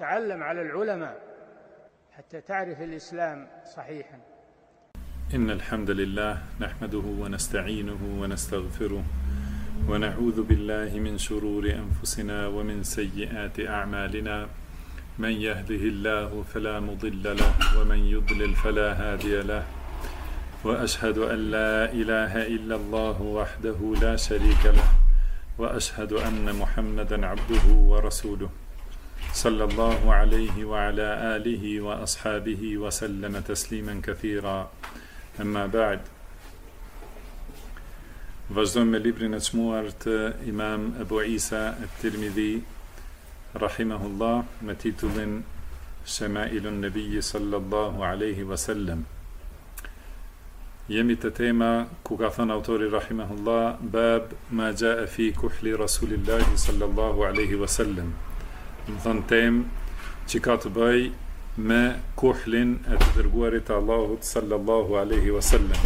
تعلم على العلماء حتى تعرف الإسلام صحيحا. إن الحمد لله نحمده ونستعينه ونستغفره ونعوذ بالله من شرور أنفسنا ومن سيئات أعمالنا. من يهده الله فلا مضل له ومن يضلل فلا هادي له، وأشهد أن لا إله إلا الله وحده لا شريك له، وأشهد أن محمدا عبده ورسوله صلى الله عليه وعلى آله وأصحابه وسلم تسليما كثيرا. أما بعد. Vazhdojmë me librin e çmuar të Imam Abu Isa at-Tirmidhi rahimahullah me titullin Shama'ilun Nabi sallallahu alaihi wasallam. Jemi te tema ku ka thënë autori rahimahullah bab ma jaa fi kuhli Rasulillahi sallallahu alaihi wasallam. Do të thonë temë që ka të bëj me kuhlin e të dërguarit të Allahut sallallahu alaihi wasallam.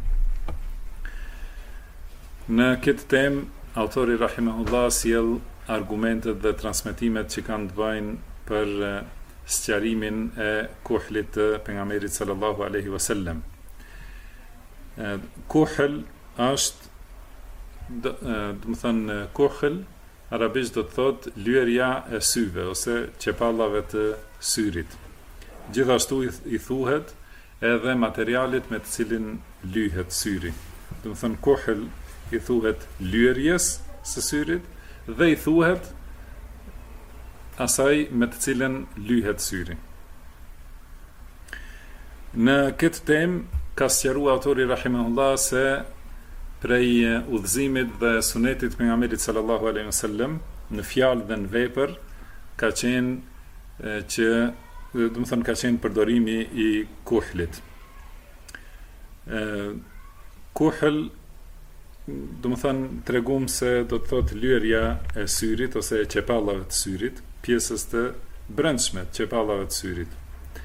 Në këtë temë autori rahimahullah sjell argumentet dhe transmetimet që kanë të bëjnë për sqarimin e kuhlit të pejgamberit sallallahu alaihi wasallam. Kuhl është, do të thënë kuhl arabisht do të thotë lyerja e syve ose çepallave të syrit. Gjithashtu i thuhet edhe materialit me të cilin lyhet syri. Do të thënë kuhl i thuhet lyerjes së syrit dhe i thuhet asaj me të cilën lyhet syri. Në këtë temë ka sqaruar autori rahimahullah se prej udhëzimit dhe sunetit pejgamberit sallallahu alaihi wasallam në fjalë dhe në vepër ka qenë që do të thonë ka qenë përdorimi i kuhlit. Kuhl do të thonë tregum se do të thotë lyerja e syrit ose e çepallave të syrit, pjesës të brendshme të çepallave të syrit.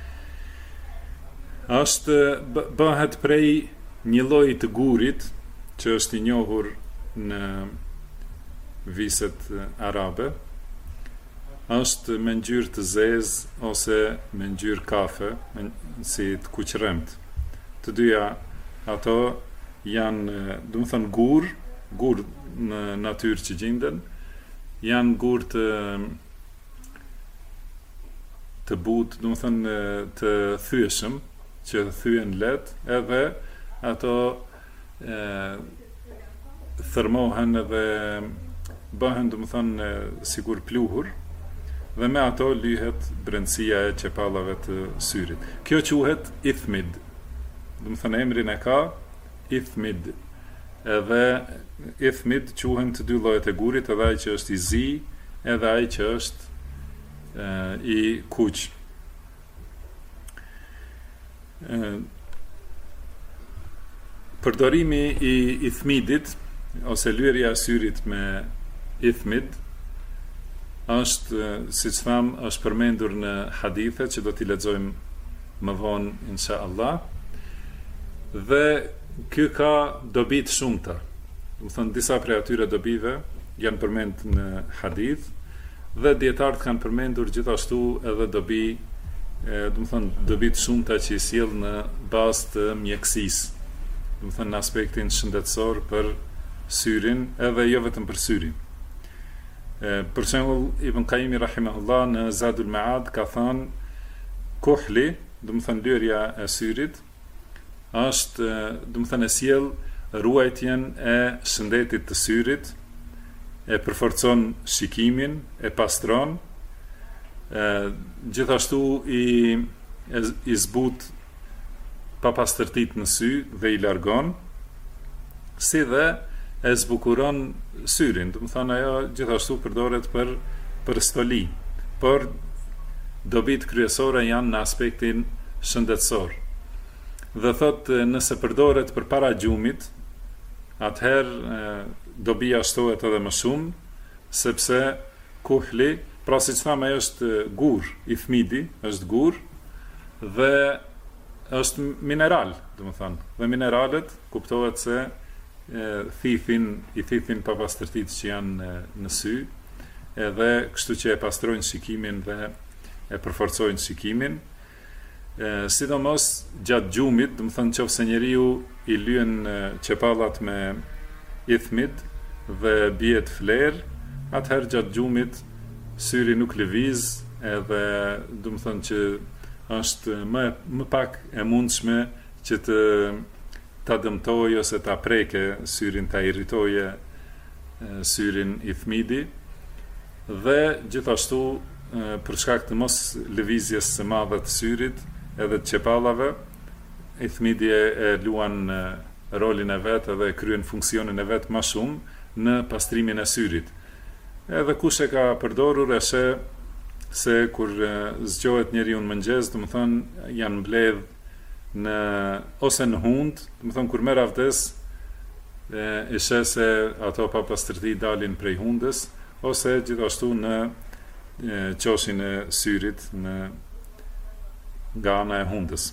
Është bëhet prej një lloji të gurit që është i njohur në viset arabe, është me ngjyrë të zezë ose me ngjyrë kafe, si të kuqremt. Të dyja ato janë, do të thënë gur në natyrë që gjenden, janë gur të butë, do të thënë të thyeshëm, që thyen lehtë, edhe ato thërmohen dhe bëhen, do të thënë, sigur pluhur, dhe me ato lyhet brendësia e çepallave të syrit. Kjo quhet ithmid. Do të thënë emrin e ka ithmid. Edhe ithmid quhen të dy llojet e gurit, edhe ai që është i zi, edhe ai që është i kuq. Përdorimi i ithmidit ose lyerja e syrit me ithmid është, siç tham, është përmendur në hadithe që do t'i lexojmë më vonë inshallah. Dhe ky ka dobi të shumta. Do të thonë disa prej atyre dobive janë përmendur në hadith dhe dietarët kanë përmendur gjithashtu edhe dobi, do të thonë dobi të shumta që i sjell në bazë të mjekësisë. Do të thënë në aspektin shëndetësor për syrin, edhe jo vetëm për syrin. Për shembull, Ibn Qayyim rahimahullah në Zadul Ma'ad ka thënë kuhli, do të thënë lyerja e syrit, është, do të thënë sjell ruajtjen e shëndetit të syrit, e përforcon shikimin, e pastron, gjithashtu i zbut papastërtit në sy dhe i largon, si dhe e zbukuron syrin. Do të thonë ajo gjithashtu përdoret për stoli, por dobit kryesore janë në aspektin shëndetësor. Dhe thotë nëse përdoret përpara gjumit, atëherë dobia shtohet edhe më shumë, sepse kuhli, pra siç thamë, ajo është gur, ithmidi është gur dhe është mineral, do të thonë. Dhe mineralet kuptohet se i thithin papastërtitë që janë në sy, edhe kështu që e pastrojnë shikimin dhe e përforcojnë shikimin, sidomos gjatë gjumit, do të thonë nëse njeriu i lyen çepallat me ithmid dhe bie të flerë, atëherë gjatë gjumit syri nuk lëviz, edhe do të thonë që është më pak e mundshme që ta dëmtojë ose ta preke syrin, ta irritoje syrin ithmidi, dhe gjithashtu për shkak të mos lëvizjes së madhe të syrit edhe të çepallave, ithmidi e luan rolin e vet edhe kryen funksionin e vet më shumë në pastrimin e syrit. Edhe kush e ka përdorur e sheh se kur zgjohet njeriu në mëngjes, do të thonë janë mbledh ose në hund, do të thonë kur merr avdes e sheh se ato papastërti dalin prej hundës, ose gjithashtu në qoshin e syrit nga ana e hundës.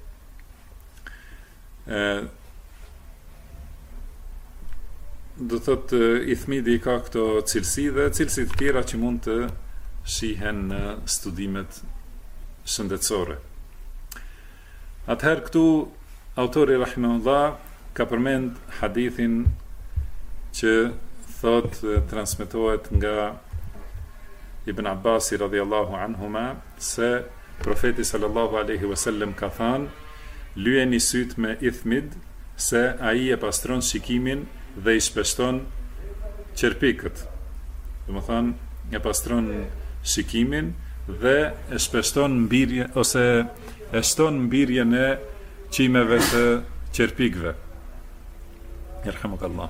Do thotë ithmidi ka këto cilësi dhe cilësi të tjera që mund të shihen në studimet shëndetësore. Atëherë këtu autori rahimahullah ka përmend hadithin që thot transmetohet nga Ibn Abbasi radhiyallahu anhuma se profeti sallallahu alaihi wasallam ka thënë: lyeni syt me ithmid se ai e pastron shikimin dhe i shpeshton qerpikët. Domethënë e pastron shikimin dhe e shpeshton mbirje ose e shton mbirjen e çimeve të qerpikëve. Yerhamukallah.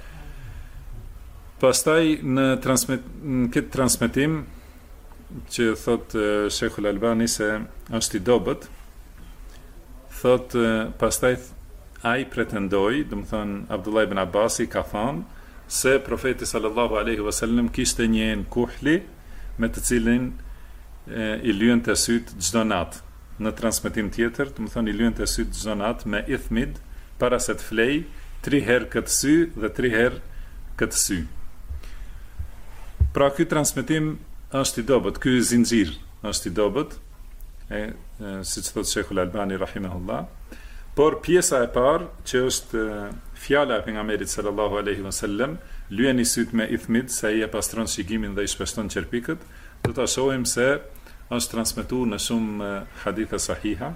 Pastaj në këtë transmetim që thot Sheikhul Albani se është i dobët, thot pastaj ai pretendoi, do të thonë Abdullah ibn Abbasi ka thënë se profeti sallallahu alaihi wasallam kishte një kuhli me të cilin i lyente syt çdo natë. Në transmetim tjetër, do të thonë i lyente syt çdo natë me ithmid para se të flej 3 herë këtë sy dhe 3 herë këtë sy. Pra ky transmetim është i dobët, ky zinxhir është i dobët, siç thot Sheikhul Albani rahimahullah, por pjesa e parë që është fjala e pejgamberit sallallahu alaihi wasallam, lyeni syt me ithmid se ai e pastron shikimin dhe i shpeshton qerpikët, do ta shohim se është transmetuar në shumë hadithe sahiha.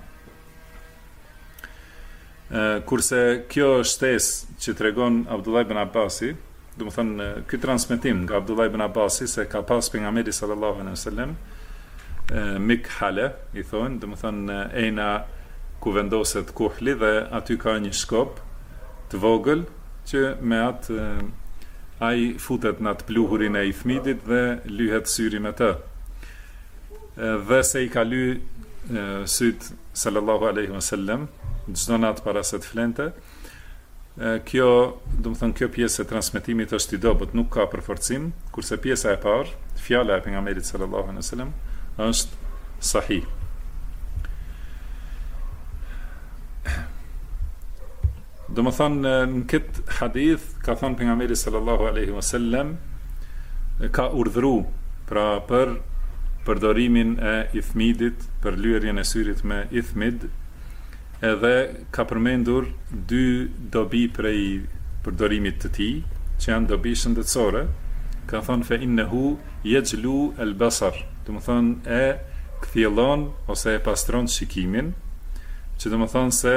Kurse kjo shtesë që tregon Abdullah ibn Abbasi, do të thonë ky transmetim nga Abdullah ibn Abbasi se ka pas pejgamberi sallallahu alaihi wasallam mikhale, i thonë, do të thonë ejna ku vendoset kuhli dhe aty ka një shkop të vogël që me atë ai futet në atë pluhurin e ithmidit dhe lyhet syri me të. Dhe se i ka ly syt sallallahu alaihi wasallam çdo natë para se të flente, kjo, do të thonë kjo pjesë e transmetimit është i dobët, nuk ka përforcim, kurse pjesa e parë, fjala e pejgamberit sallallahu alaihi wasallam është sahih. Do të thonë në këtë hadith ka thënë pejgamberi sallallahu alaihi wasallam ka urdhëruar pra për përdorimin e ithmidit, për lyerjen e syrit me ithmid, edhe ka përmendur 2 dobi prej përdorimit të tij, që janë dobi shëndetësore. Ka thënë fe innehu yajlu al-basar, do të thonë e kthjellon ose e pastron shikimin, që do të thonë se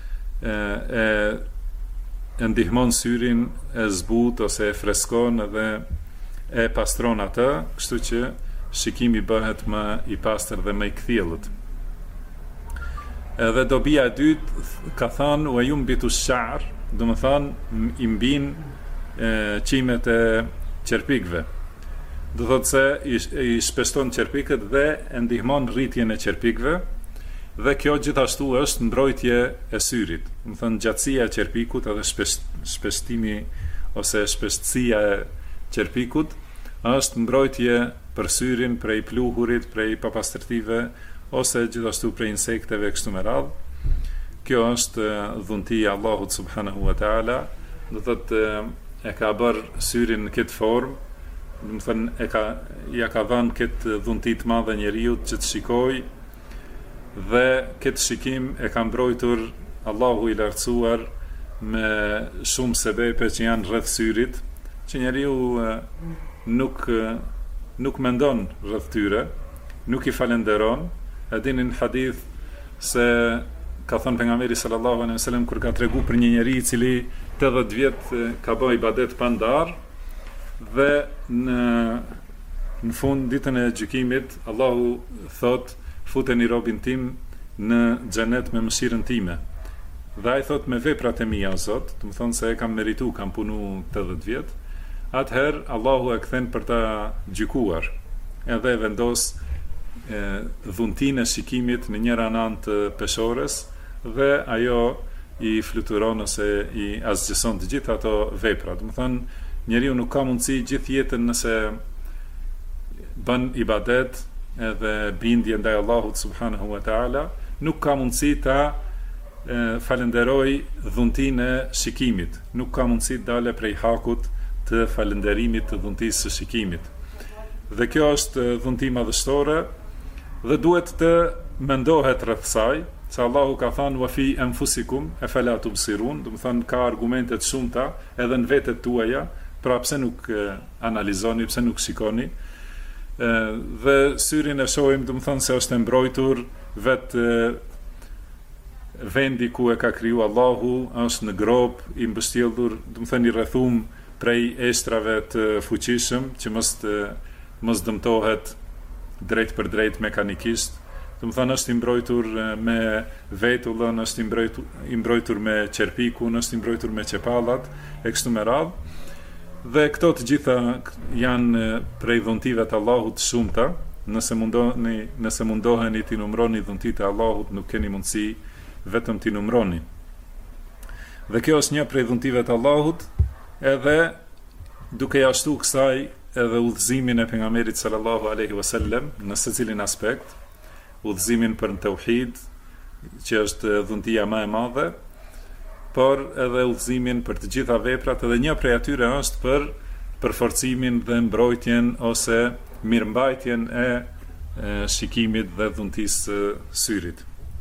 e ndihmon syrin, e zbut ose e freskon edhe e pastron atë, kështu që shikimi bëhet më i pastër dhe më i kthjellët. Edhe dobia e dytë ka thënë wa yumbitu ash-sha'r, do të thonë i mbin qimet e qerpikëve. Do thotë se i shpeshton qerpikët dhe e ndihmon rritjen e qerpikëve, dhe kjo gjithashtu është mbrojtje e syrit. Do të thonë gjatësia e qerpikut edhe shpeshtimi ose shpeshtësia e qerpikut është mbrojtje për syrin prej pluhurit, prej papastërtive ose gjithashtu prej insekteve kështu me radhë. Kjo është dhuntia e Allahut subhanahu wa taala, do thotë e ka bërë syrin në këtë formë do të thënë ja ka dhënë këtë dhunti të madhe njeriu që të shikojë, dhe këtë shikim e ka mbrojtur Allahu i lartësuar me shumë sebepe që janë rreth syrit, që njeriu nuk mendon rreth tyre, nuk i falenderon. E dini në hadith se ka thënë pejgamberi sallallahu alaihi wasallam kur ka tregu për një njeri i cili 80 vjet ka bërë ibadet pa ndar, dhe në fund ditën e gjykimit Allahu thot futeni robin tim në xhenet me mëshirën time. Dhe ai thot me veprat e mia o Zot, do të thonë se e kam meritu, kam punu 80 vjet. Atëherë Allahu e kthen për ta gjykuar, edhe vendos dhuntinë e shikimit në njëra anë të peshores, dhe ajo i fluturon ose i asgjëson të gjitha ato vepra. Do të thonë njeriu nuk ka mundësi gjithë jetën, nëse bën ibadet edhe bindje ndaj Allahut subhanahu wa taala, nuk ka mundësi ta falenderoj dhuntinë e shikimit, nuk ka mundësi të dale prej hakut të falenderimit të dhuntisë së shikimit. Dhe kjo është dhunti madhështore, dhe duhet të mendohet rreth saj, se Allahu ka thënë wa fi anfusikum afala tubsirun, do të thonë ka argumente të shumta edhe në vetet tuaja, pra pse nuk analizoni, pse nuk shikoni. Dhe syrin e shohim, do të thonë se është e mbrojtur vetë vendi ku e ka kriju Allahu, është në grop i mbështjellur, do të thënë i rrethum prej estrave të fuqishëm që mos dëmtohet drejt për drejt mekanikisht. Do të thënë është i mbrojtur me vetullën, është i mbrojtur me qerpikun, është i mbrojtur me çepallat e kështu me radhë. Dhe këto të gjitha janë prej dhuntive të Allahut shumëta. Nëse mundoheni t'i numroni dhuntit e Allahut, nuk keni mundësi vetëm t'i numroni. Dhe kjo është një prej dhuntive të Allahut, edhe duke jashtu kësaj edhe udhëzimin e pejgamberit sallallahu alaihi wasallam në secilin aspekt, udhëzimin për në tauhid, që është dhuntia më e madhe, por edhe udhëzimin për të gjitha veprat, edhe një prej atyre është për përforcimin dhe mbrojtjen ose mirëmbajtjen e shikimit dhe dhuntisë syrit.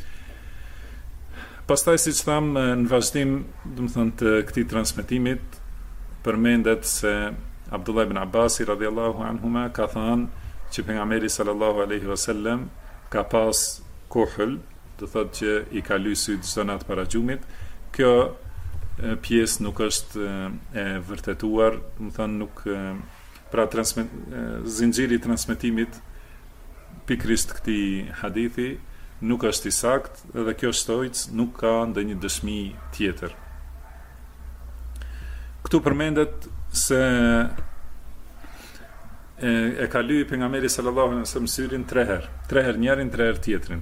Pastaj, siç tham, në vazhdim, do të thënë, të këtij transmetimit përmendet se Abdullah ibn Abbasi radhiyallahu anhuma ka thënë që pejgamberi sallallahu alaihi wasallam ka pas kuhl, do thotë që i ka lyer syt çdo natë para xhumit. Kjo pjesë nuk është e vërtetuar, do të thënë nuk pra zinxhiri i transmetimit pikërisht këtij hadithi nuk është i saktë, dhe kjo shtojc nuk ka ndonjë dëshmi tjetër. Këtu përmendet se e ka lyer pejgamberi sallallahu alaihi wasallam syrin 3 herë. 3 herë njërin, 3 herë tjetrin.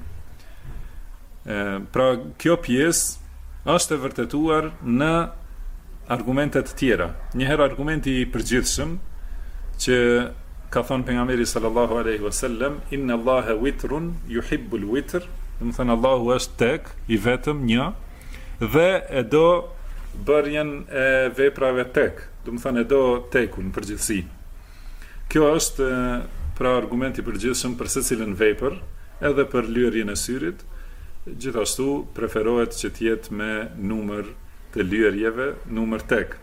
Pra kjo pjesë është e vërtetuar në argumente të tjera. Një herë argumenti i përgjithshëm që ka thënë pejgamberi sallallahu alaihi wasallam, inna Allaha witrun yuhibbul witr, do të thënë Allahu është tek, i vetëm një, dhe e do bërjen e veprave tek, do të thënë e do tekun në përgjithësi. Kjo është pra argumenti i përgjithshëm për secilën vepër, edhe për lyerjen e syrit. Gjithashtu preferohet që të jetë me numër të lyerjeve, numër tek.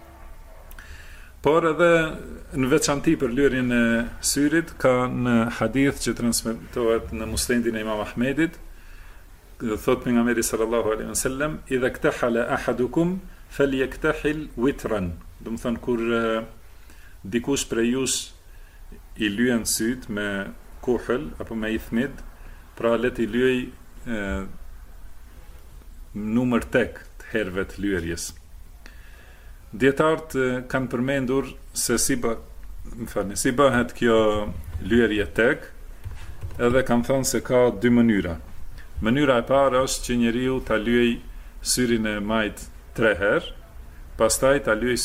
Por edhe në veçanti për lyerjen e syrit ka në hadith që transmetohet në Musnedin e Imam Ahmedit, thot pejgamberi sallallahu alaihi wasallam, idha iktahala ahadukum falyaktahil witran. Do të thonë kur dikush prej jush i lyen syt me kuhl apo me ithmid, pra le të lyej numër tek të herëve të lyerjes. Dietarët kanë përmendur se si bëhet kjo lyerje tek, edhe kanë thënë se ka 2 mënyra. Mënyra e parë është që njeriu ta lyej syrin e majt 3 herë, pastaj ta lyej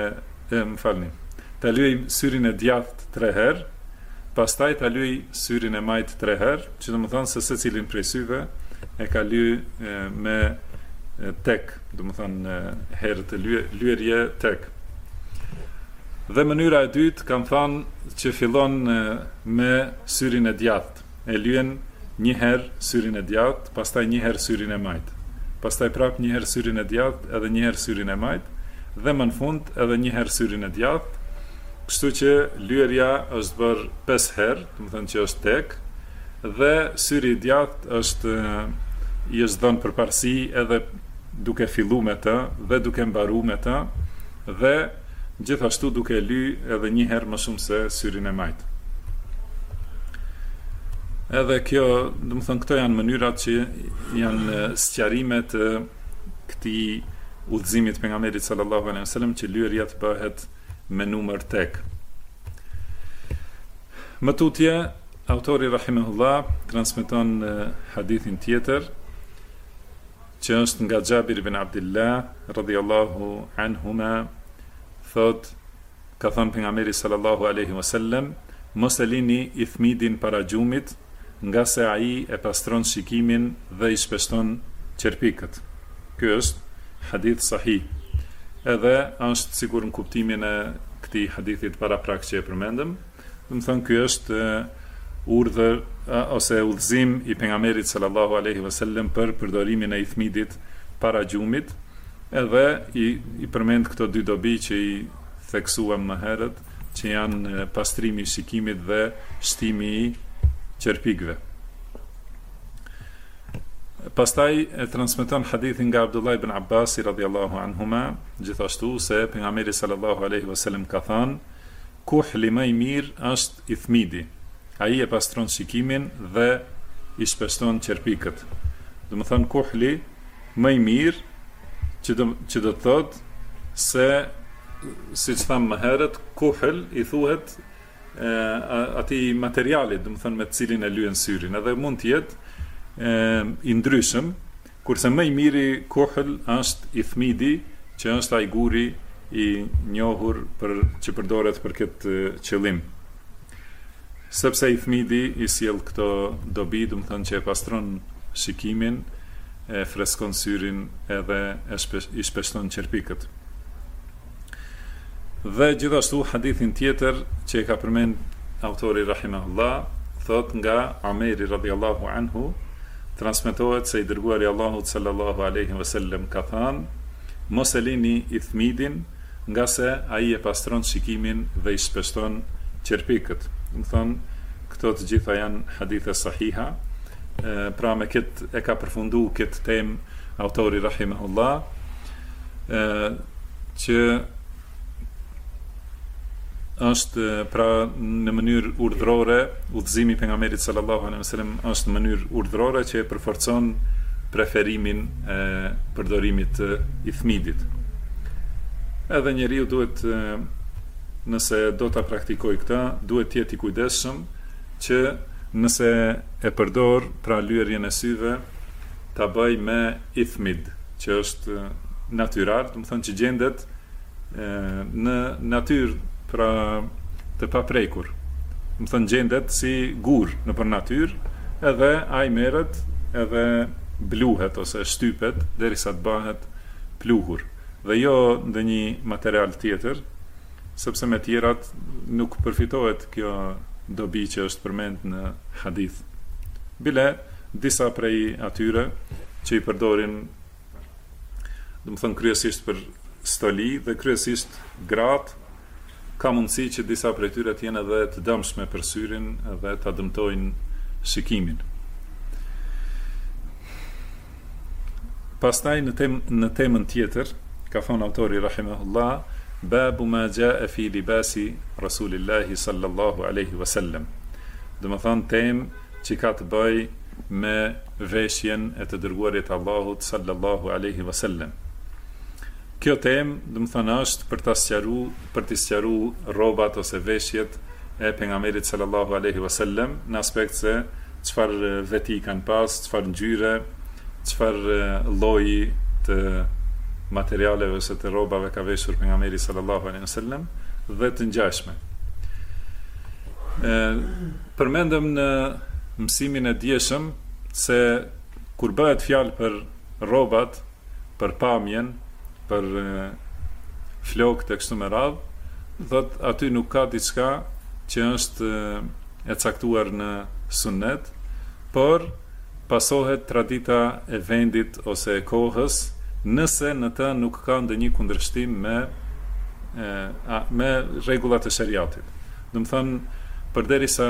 ta lyej syrin e djathtë 3 herë, pastaj ta lyej syrin e majt 3 herë, që do të thonë se secilin prej syve e ka lyej me tek, do të thonë herë të lyerje tek. Dhe mënyra e dytë kanë thënë që fillon me syrin e djathtë. E lyen një herë syrin e djathtë, pastaj një herë syrin e majtë. Pastaj prap një herë syrin e djathtë, edhe një herë syrin e majtë, dhe më në fund edhe një herë syrin e djathtë. Kështu që lyerja është bërë 5 herë, do të thënë që është tek, dhe syri i djathtë është i është dhënë përparësi edhe duke fillu me të dhe duke mbaru me të, dhe gjithashtu duke ly edhe një herë më shumë se syrin e majtë. Edhe kjo, do të thënë, këto janë mënyrat që janë sqarime të këtij udhëzimit pejgamberit sallallahu alaihi wasallam që lyerja të bëhet me numër tek. Më tutje, autori rahimahullah transmeton hadithin tjetër që është nga Xhabir ibn Abdullah radhiyallahu anhuma, thot, ka thënë pejgamberi sallallahu alaihi wasallam, mos e lini ithmidin para gjumit, nga se ai e pastron shikimin dhe i shpeshton qerpikët. Ky është hadith sahih. Edhe është sigur në kuptimin e këtij hadithit paraprak që e përmendëm. Do të thonë ky është urdhër ose udhëzim i pejgamberit sallallahu alaihi wasallam për përdorimin e ithmidit para gjumit, edhe i përmend këto dy dobi që i theksuam më herët, që janë pastrimi i shikimit dhe shtimi i qerpikëve. Pastaj e transmeton hadithin nga Abdullah ibn Abbas radhiyallahu anhuma, gjithashtu se pejgamberi sallallahu alaihi wasallam ka thënë, kuhli më i mirë është ithmidi. Ai e pastron shikimin dhe i shpeshton qerpikët. Do të thonë kuhli më i mirë që do të thotë se, siç tham më herët, kuhl i thuhet atij materialit, do të thonë me të cilin e lyen syrin, edhe mund të jetë i ndryshëm, kurse më i miri kuhl është ithmidi, që është ai guri i njohur që përdoret për këtë qëllim. Sepse ithmidi i sjell këto dobi, do të thonë që e pastron shikimin, e freskon syrin edhe i shpeshton qerpikët. Dhe gjithashtu hadithin tjetër që e ka përmend autori rahimahullah, thot nga Ameri radhiyallahu anhu, transmetohet se i dërguari Allahut sallallahu alaihi wasallam ka thënë, mos e lini ithmidin, nga se ai e pastron shikimin dhe i shpeshton qerpikët. Do të thonë, këto të gjitha janë hadithe sahiha. Pra me këtë e ka përfundu këtë temë autori rahimahullah, që është pra në mënyrë urdhrore, udhëzimi pejgamberit sallallahu alaihi wasallam është në mënyrë urdhrore që e përforcon preferimin e përdorimit të ithmidit. Edhe njeriu duhet, nëse do ta praktikoj këtë, duhet të jetë i kujdesshëm që nëse e përdor pra lyerjen e syve, ta bëj me ithmid, që është natyral, do të thonë që gjendet në natyrë, pra të paprekur. Do të thonë gjendet si gur në për natyrë, edhe ai merret edhe bluhet ose shtypet derisa të bëhet pluhur, dhe jo ndonjë material tjetër, sepse me tjerat nuk përfitohet kjo dobi që është përmend në hadith. Bile disa prej atyre që i përdorin, do të thonë kryesisht për stoli dhe kryesisht gratë, ka mundësi që disa prej tyre të jenë edhe të dëmshme për syrin dhe ta dëmtojnë shikimin. Pastaj në temën tjetër ka thënë autori rahimahullah, babu ma jaa fi libasi rasulillahi sallallahu alaihi wasallam. Do të thonë temë që ka të bëj me veshjen e të dërguarit Allahut sallallahu alaihi wasallam. Kjo temë, do të thonë, është për të sqaruar rrobat ose veshjet e pejgamberit sallallahu alaihi wasallam në aspekt se çfarë veti kanë pas, çfarë ngjyre, çfarë lloji të materialeve ose të rrobave ka veshur pejgamberi sallallahu alaihi wasallam dhe të ngjashme. Përmendëm në mësimin e dieshëm se kur bëhet fjalë për rrobat, për pamjen, për flokët e kështu me radhë, thot aty nuk ka diçka që është e caktuar në sunnet, por pasohet tradita e vendit ose e kohës, nëse në të nuk ka ndonjë kundërshtim me rregullat e shariatit. Do të thonë, përderisa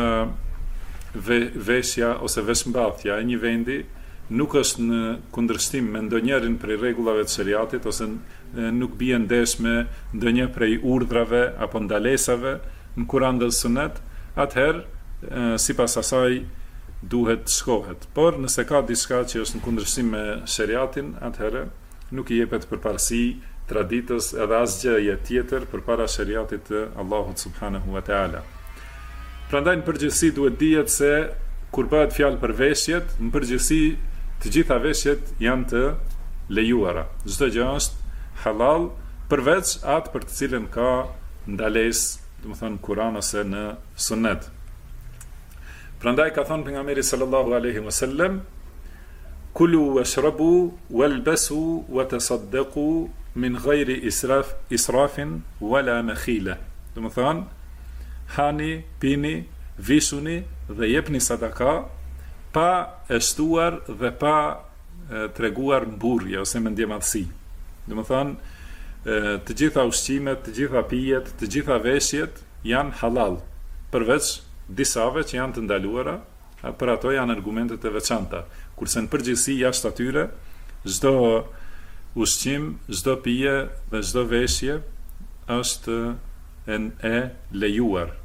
veshja ose veshmbathja e një vendi nuk është në kundërshtim me ndonjërin prej rregullave të shariatit, ose nuk bie ndesh me ndonjë prej urdhrave apo ndalesave në Kur'an dhe Sunet, atëherë sipas asaj duhet të shkohet. Por nëse ka diçka që është në kundërshtim me shariatin, atëherë nuk i jepet përparësi traditës edhe asgjëje tjetër përpara shariatit të Allahut subhanahu wa taala. Prandaj në përgjithësi duhet dihet se kur bëhet fjalë për veshjet, në përgjithësi të gjitha veshjet janë të lejuara. Çdo gjë është halal përveç atë për të cilën ka ndalesë, domethënë Kur'an ose në Sunet. Prandaj ka thënë pejgamberi sallallahu alaihi wasallam: "Kulu washrabu walbasu watasaddaqu min ghayri israfin wala makhila." Domethënë, hani, pini, vishuni dhe jepni sadaka pa e shtuar dhe pa treguar mburrje ose mendjemadhësi. Domethënë, të gjitha ushqimet, të gjitha pijet, të gjitha veshjet janë halal, përveç disave që janë të ndaluara, për ato janë argumentet e veçanta. Kurse në përgjithësi jashtë atyre, çdo ushqim, çdo pije dhe çdo veshje është e lejuar.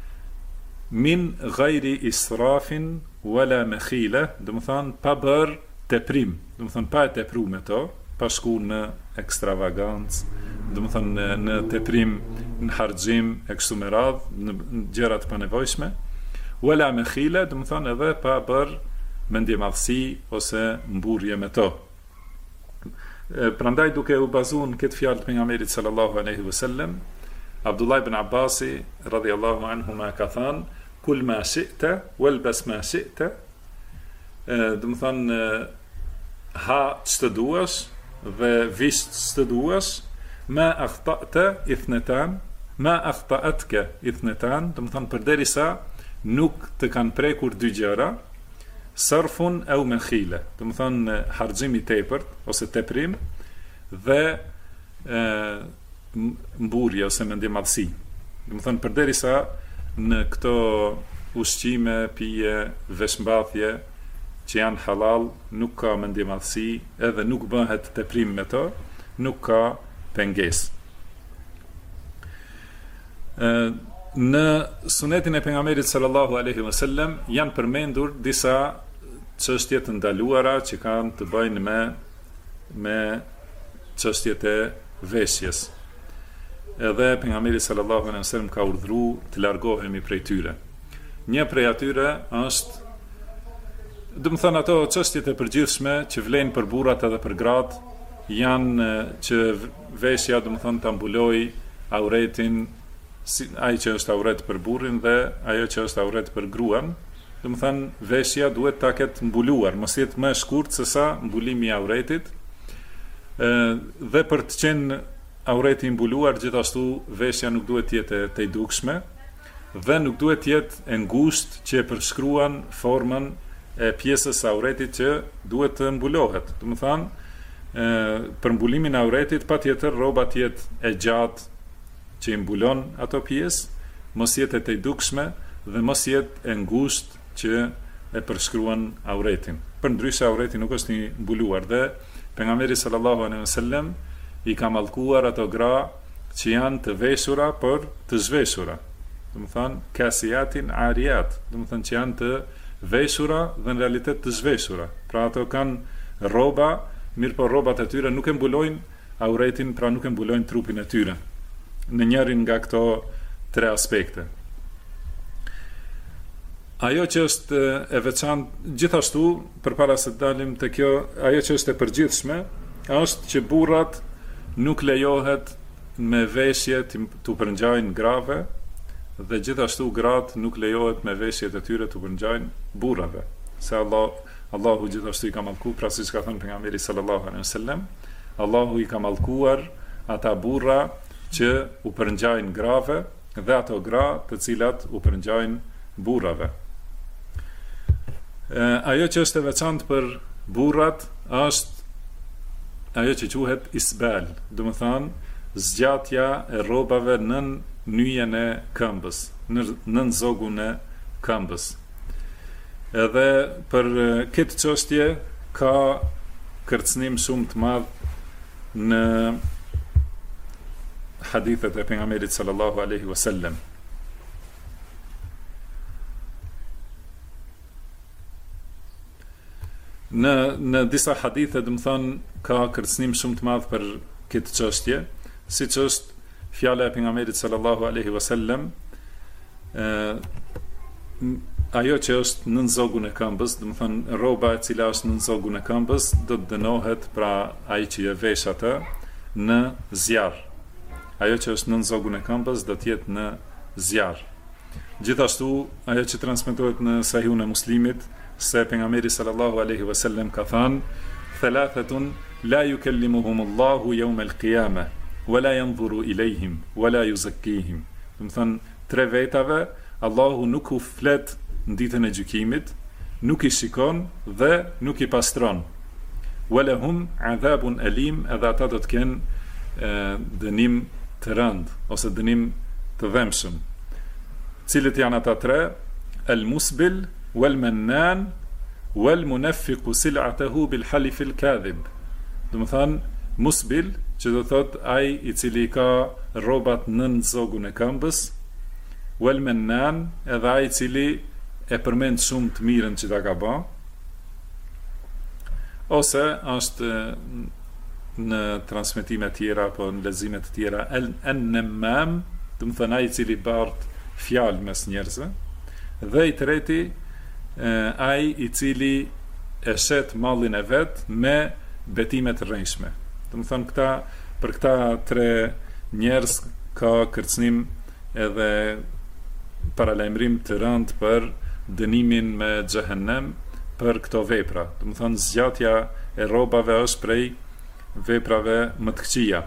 Min ghayri israfin wala makhila, do të thonë pa bër teprim, do të thonë pa e tepruar me to, pa shku në ekstravagancë, do të thonë në teprim, në harxhim e kështu me radhë, në gjëra të panevojshme. Wala makhila, do të thonë edhe pa bër mendjemadhësi ose mburrje me to. Prandaj duke u bazuar në këtë fjalë të pejgamberit sallallahu alaihi wasallam, Abdullah ibn Abbasi radhiyallahu anhuma ka thënë: "Kul ma shi'ta walbas ma shi'ta." Do të thonë, ha ç'të duash dhe vish ç'të duash, ma akhta'ta ithnatan, ma akhta'atka ithnatan, do të thonë përderisa nuk të kanë prekur dy gjëra, sarfun au makhila, do të thonë harxhim i tepërt ose teprim dhe mburrje ose mendjemadhësi. Do të thonë përderisa në këto ushqime, pije, veshmbathje që janë halal, nuk ka mendjemadhësi, edhe nuk bëhet teprim me to, nuk ka pengesë. Në sunetin e pejgamberit sallallahu alaihi wasallam janë përmendur disa çështje të ndaluara që kanë të bëjnë me çështjet e veshjes. Edhe pejgamberi sallallahu alaihi wasallam ka urdhëruar të largohemi prej tyre. Një prej atyre është, do të thonë, ato çështjet e përgjithshme që vlen për burrat edhe për gratë, janë që veshja, do të thonë, ta mbuloj auretin, ai që është auret për burrin dhe ajo që është auret për gruan. Do të thonë, veshja duhet ta ketë mbuluar, mos jetë më e shkurtë se sa mbulimi i auretit. Dhe për të qenë aureti i mbuluar, gjithashtu veshja nuk duhet të jetë e dukshme dhe nuk duhet të jetë e ngushtë që e përshkruan formën e pjesës së auretit që duhet të mbulohet. Do të thonë, për mbulimin e auretit patjetër rroba të jetë e gjatë që i mbulon ato pjesë, mos jetë e dukshme dhe mos jetë e ngushtë që e përshkruan auretin. Përndryshe aureti nuk është i mbuluar dhe pejgamberi sallallahu alaihi wasallam i ka mallkuar ato gra që janë të veshura por të zhveshura. Do të thonë kasiatin ariat, do të thonë që janë të veshura dhe në realitet të zhveshura. Pra ato kanë rroba, mirë po rrobat e tyre nuk e mbulojnë auretin, pra nuk e mbulojnë trupin e tyre. Në njërin nga këto tre aspekte. Ajo që është e veçantë, gjithashtu, përpara se të dalim te kjo, ajo që është e përgjithshme, është që burrat nuk lejohet me veshje të përngjajnë grave, dhe gjithashtu gratë nuk lejohet me veshjet e tyre të përngjajnë burrave. Se Allahu gjithashtu i ka mallkuar, pra siç ka thënë pejgamberi sallallahu alaihi wasallam, Allahu i ka mallkuar ata burra që u përngjajnë grave dhe ato gra të cilat u përngjajnë burrave. Ajo që është e veçantë për burrat është ajo që quhet isbal, do të thonë zgjatja e rrobave nën nyjen e këmbës, nën zogun e këmbës. Edhe për këtë çështje ka kërcënim shumë të madh në hadithet e pejgamberit sallallahu alaihi wasallam. Në disa hadithe, do të thonë, ka kërcënim shumë të madh për këtë çështje, siç është fjala e pejgamberit sallallahu alaihi wasallam, ajo që është nën zogun e këmbës, do të thonë rroba e cila është nën zogun e këmbës, do të dënohet pra ai që e vesh atë në zjarr. Ajo që është nën zogun e këmbës do të jetë në zjarr. Gjithashtu, ajo që transmetohet në Sahihun e Muslimit, se pejgamberi sallallahu alaihi wasallam ka thënë: "Thalathatun la yukallimuhumullahu yawm al-qiyamah, wa la yanzuru ilayhim, wa la yuzakkihim." Do të thonë tre vetave Allahu nuk u flet në ditën e gjykimit, nuk i shikon dhe nuk i pastron. Walahum adhabun alim, edhe ata do të kenë dënim të rënd ose dënim të dhëmshëm. Cilët janë ata tre? Al-musbil wal-mannan wal-munaffiqu sil'atahu bil-halif al-kadhib. Do të thonë musbil, që do thot ai i cili ka rrobat nën zogun e këmbës, wal-mannan, edhe ai i cili e përmend shumë të mirën që ta ka bë, ose është në transmetime të tjera apo në lexime të tjera an-namam, do të thonë ai i cili bart fjalë mes njerëzve, dhe i treti ai i cili e shet mallin e vet me betime të rrënjshme. Do të thonë për këta tre njerëz ka kërcënim edhe paralajmërim të rënd për dënimin me xhehenem për këto vepra. Do të thonë zgjatja e rrobave është prej veprave më të këqija.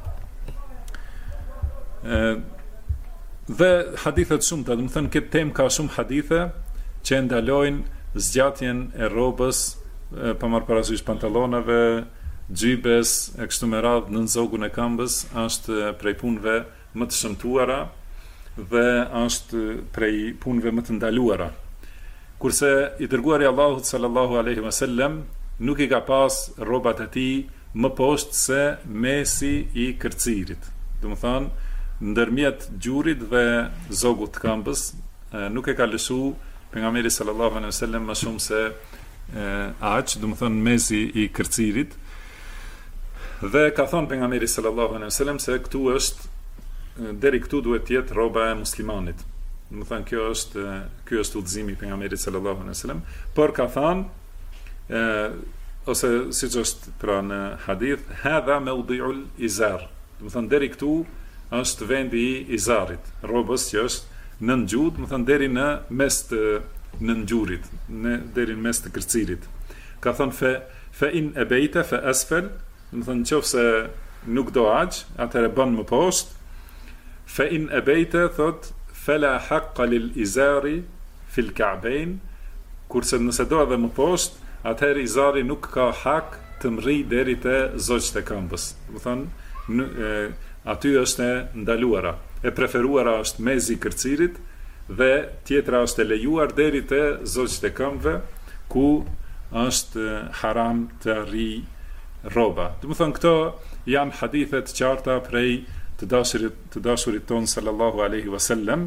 Dhe hadithet shumëta, do të thonë këtë temë ka shumë hadithe që ndalojnë zgjatjen e rrobës, pa marrë parasysh pantallonave, xhibes, e kështu me radhë nën zogun e këmbës, është prej punëve më të shëmtuara dhe është prej punëve më të ndaluara. Kurse i dërguari Allahut sallallahu alaihi wasallam nuk i ka pas rrobat e tij më poshtë se mesi i kërcirit. Do të thonë ndërmjet gjurit dhe zogut të këmbës, nuk e ka lëshu pejgamberi sallallahu alaihi wasallam më shumë se aq, do të thonë mesi i kërcirit. Dhe ka thonë pejgamberi sallallahu alaihi wasallam se këtu është deri këtu duhet të jetë rroba e muslimanit. Do të thonë ky është udhëzimi i pejgamberit sallallahu alaihi wasallam, por ka thonë ose siç është pra në hadith, hadha mawdi'ul izar. Do të thonë deri këtu është vendi i izarit, rrobës që është nën gjuhë, do të thonë deri në mes të nën gjurit, deri në mes të kërcirit. Ka thonë fa in abaita fa asfal, do të thonë nëse nuk do aq, atëherë bën më poshtë. Fa in abaita thot fala haqqa lil izari fil ka'bayn, kurse nëse do edhe më poshtë, atëherë izari nuk ka hak të mrri deri te zogjtë e këmbës. Do të thonë aty është e ndaluara. E preferuara është mezi i kërcirit dhe tjetra është e lejuar deri te zogjtë e këmbëve, ku është haram të rri rroba. Do të thonë këto janë hadithe të qarta prej të dashurit ton sallallahu alaihi wasallam.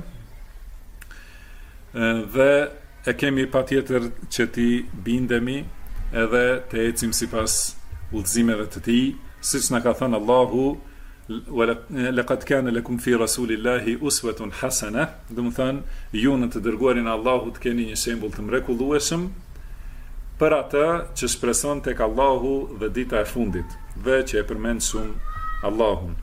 Dhe e kemi patjetër që ti bindemi edhe të ecim sipas udhëzimeve të tij, siç na ka thënë Allahu: "Laqad kana lakum fi rasulillahi uswatun hasana", do të thonë ju në të dërguarin e Allahut keni një shembull të mrekullueshëm për atë që shpreson tek Allahu dhe dita e fundit dhe që e përmend shumë Allahun.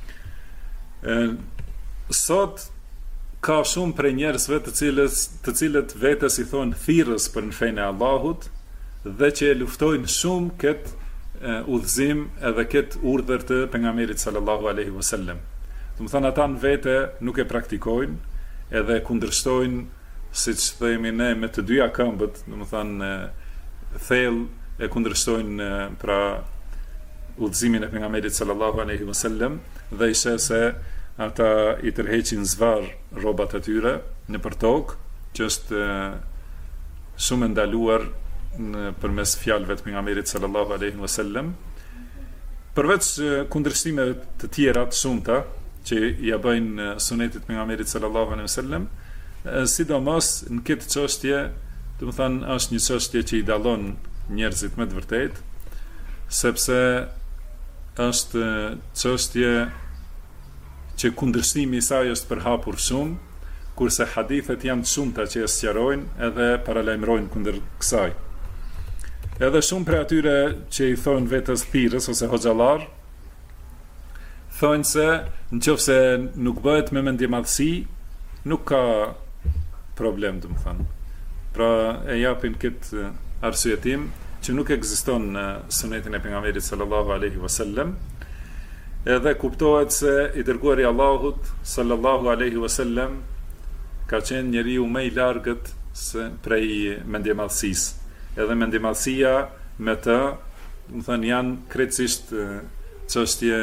Sot ka shumë prej njerëzve të cilët vetes i thonë thirrës për në fenë e Allahut dhe që e luftojnë shumë këtë udhëzim edhe këtë urdhër të pejgamberit sallallahu alaihi wasallam. Do të thonë ata në vete nuk e praktikojnë, edhe kundërshtojnë, siç themi ne, me të dyja këmbët, do të thonë thellë e kundërshtojnë pra udhëzimin e pejgamberit sallallahu alaihi wasallam, dhe ishte se ata i tërheqin zvar rrobat e tyre në për tokë, që është shumë ndaluar përmes fjalëve të pejgamberit sallallahu alaihi wasallam. Përveç kundërshtimeve të tjera të shumta që ja bëjnë sunetit pejgamberit sallallahu alaihi wasallam, sidomos në këtë çështje, do të thënë është një çështje që i dallon njerëzit me të vërtetë, sepse është çështje që kundërshtimi i saj është përhapur shumë, kurse hadithet janë të shumta që e sqarojnë edhe paralajmërojnë kundër kësaj. Edhe shumë prej atyre që i thonë vetës thirrës ose hoxhallar, thonë se nëse nuk bëhet me mendjemadhësi, nuk ka problem, do të thënë. Pra e japin këtë arsyetim që nuk ekziston në sunetin e pejgamberit sallallahu alaihi wasallam. Edhe kuptohet se i dërguari i Allahut sallallahu alaihi wasallam ka qenë njeriu më i largët prej mendjemadhësisë. Edhe mendjemadhësia me të, do të thënë, janë krejtësisht çështje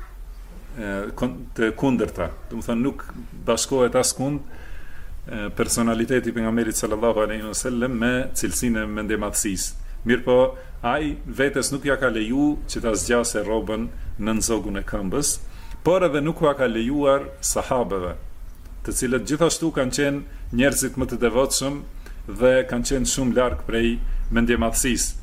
të kundërta. Do të thënë nuk bashkohet askund personaliteti i pejgamberit sallallahu alaihi wasallam me cilësinë e mendjemadhësisë. Mirpo ai vetes nuk ja ka leju që ta zgjasë rrobën në zogun e këmbës, por edhe nuk ka lejuar sahabeve, të cilët gjithashtu kanë qenë njerëzit më të devotshëm dhe kanë qenë shumë larg prej mendjemadhësisë.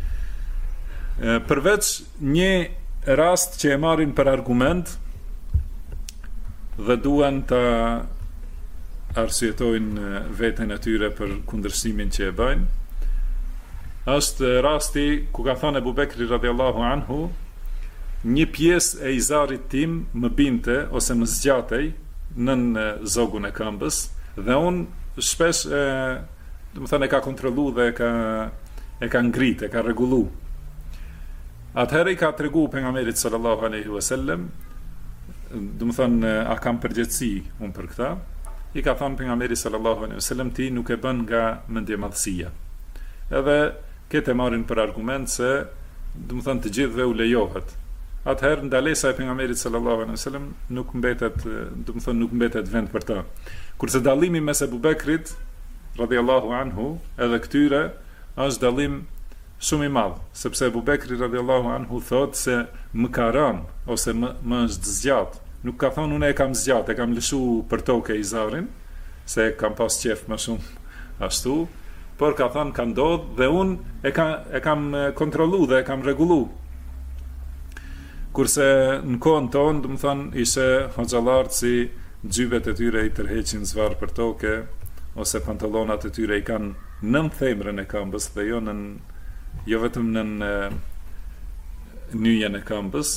Përveç një rast që e marrin për argument dhe duan ta arsyetojnë veten e tyre për kundërshtimin që e bëjnë, është rasti ku ka thënë Ebu Bekri radhiyallahu anhu, një pjesë e izarit tim më binte ose më zgjatej nën zogun e këmbës, dhe unë shpesh do të thënë e ka kontrollu dhe e ka ngrit, e ka rregullu. Atëherë i ka tregu pejgamberit sallallahu alaihi wasallam, do të thënë a kam përgjegjësi unë për këtë. I ka thënë pejgamberi sallallahu alaihi wasallam, ti nuk e bën nga mendjemadhësia. Edhe këtë e marrin për argument se, do të thënë, të gjithëve u lejohet. Atëherë ndalesa e pejgamberit sallallahu alaihi wasallam nuk mbetet, do të thënë, nuk mbetet vend për të. Kurse dallimi mes Ebu Bekrit radhiyallahu anhu edhe këtyre është dallim shumë i madh, sepse Ebu Bekri radhiyallahu anhu thotë se më ka rënë ose më është zgjat. Nuk ka thonë unë e kam zgjat, e kam lëshu për tokë izarin, se kam pas qef më shumë ashtu, por ka thonë ka ndodhë dhe unë e kam kontrollu dhe e kam rregullu. Kurse në kohën tonë, do të thonë, ishte hoxhallarët si xhybet e tyre i tërheqin zvarr për tokë, ose pantallonat e tyre i kanë nën themrën e këmbës dhe jo vetëm në nyjen e këmbës.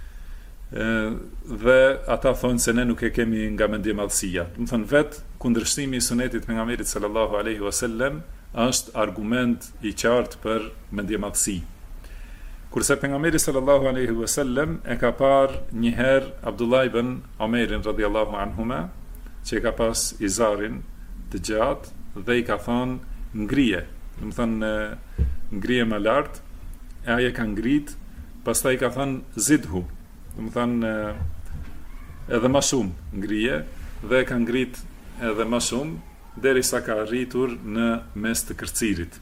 Dhe ata thonë se ne nuk e kemi nga mendjemadhësia. Do të thonë vetë kundërshtimi i sunetit pejgamberit sallallahu alaihi wasallam është argument i qartë për mendjemadhësi. Kurse pejgamberi sallallahu alaihi wasallam e ka parë një herë Abdullah ibn Omerin radhiyallahu anhuma, që ka pas izarin të gjatë dhe i ka thonë ngrije, do të thonë ngrije më lart, e ai e ka ngrit, pastaj i ka thonë zidhu, do të thonë edhe më shumë ngrije, dhe e ka ngrit edhe më shumë derisa ka arritur në mes të kërcirit.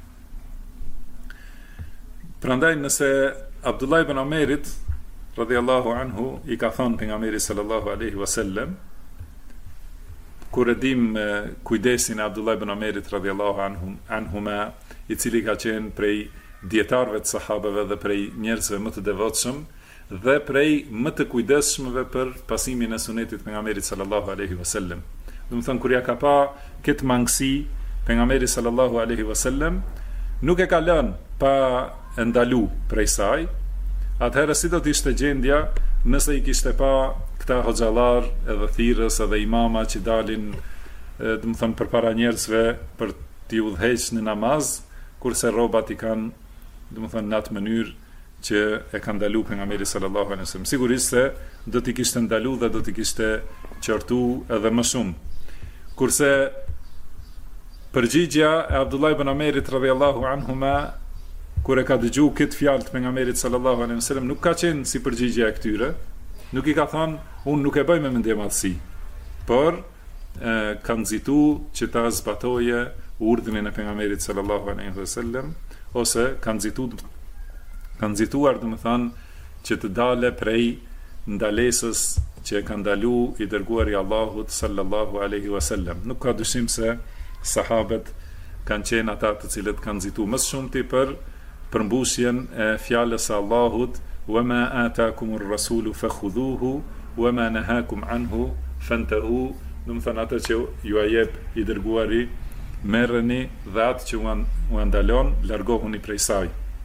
Prandaj nëse Abdullah ibn Omerit radhiyallahu anhu i ka thonë pejgamberit sallallahu alaihi wasallam, kur e dim kujdesin e Abdullah ibn Omerit radhiyallahu anhuma, i cili ka qenë prej dietarëve të sahabeve dhe prej njerëzve më të devotshëm dhe prej më të kujdesshmëve për pasimin e sunetit pejgamberit sallallahu alaihi wasallam. Do të thonë kur ja ka pa këtë mangësi pejgamberi sallallahu alaihi wasallam, nuk e ka lënë pa e ndalu prej saj. Atëherë si do të ishte gjendja nëse i kishte pa këta hoxhallar edhe thirrës edhe imama që dalin, do të thonë, përpara njerëzve për t'i udhëheqë në namaz, kurse rrobat i kanë, do të thonë, në atë mënyrë që e ka ndalu pejgamberi sallallahu alaihi wasallam. Sigurisht se do t'i kishte ndalu dhe do t'i kishte qortu edhe më shumë. Kurse përgjigja e Abdullah ibn Omerit radhiyallahu anhuma kur e ka dëgjuar këtë fjalë të pejgamberit sallallahu alaihi wasallam nuk ka qenë si përgjigje e këtyre. Nuk i ka thënë unë nuk e bëj me mendje madhësi, por ka nxitu që ta zbatoje urdhrin e pejgamberit sallallahu alaihi wasallam, ose ka nxituar domethënë që të dale prej ndalesës që e ka ndalu i dërguari i Allahut sallallahu alaihi wasallam. Nuk ka dyshim se sahabët kanë qenë ata të cilët kanë nxitu më shumëti për përmbushjen e fjalës së Allahut: "Wa ma ataakumur rasulu fakhudhuhu wa ma nahakum anhu fantahu", domethënë atë që ju a jep i dërguari merreni dhe atë që u ndalon largohuni prej saj.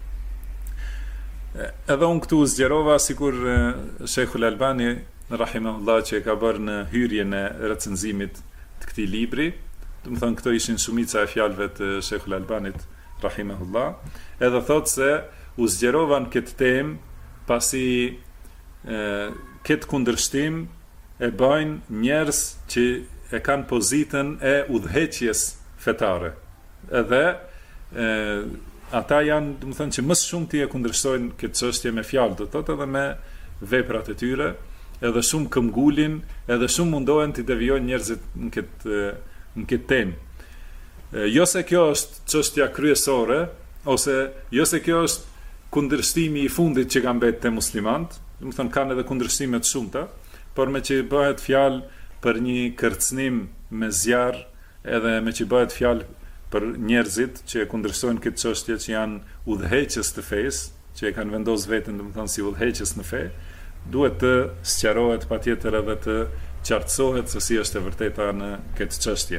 Edhe unë këtu zgjerova sikur Sheikhul Albani rahimahullah që e ka bërë në hyrjen e recenzimit të këtij libri, domethënë këto ishin shumica e fjalëve të Sheikhul Albanit rahimahullah, edhe thotë se u zgjerova në këtë temë pasi këtë kundërshtim e bajnë njerëz që e kanë pozitën e udhëheqjes fetare. Edhe ata janë, domethënë që më shumë ti e kundërshtojnë këtë çështje me fjalë, do thotë edhe me veprat e tyre, edhe shumë këmbgulin, edhe shumë mundohen të devijojnë njerëzit në këtë temë. Jo se kjo është çështja kryesore, ose jo se kjo është kundërshtimi i fundit që ka mbetë te muslimanët, domethënë kanë edhe kundërshtime të shumta, por me që bëhet fjalë për një kërcënim me zjarr, edhe me që bëhet fjalë për njerëzit që e kundërshtojnë këtë çështje që janë udhëheqës të fesë, që e kanë vendosur veten domethënë si udhëheqës në fe, duhet të sqarohet patjetër edhe të qartësohet se si është e vërteta në këtë çështje.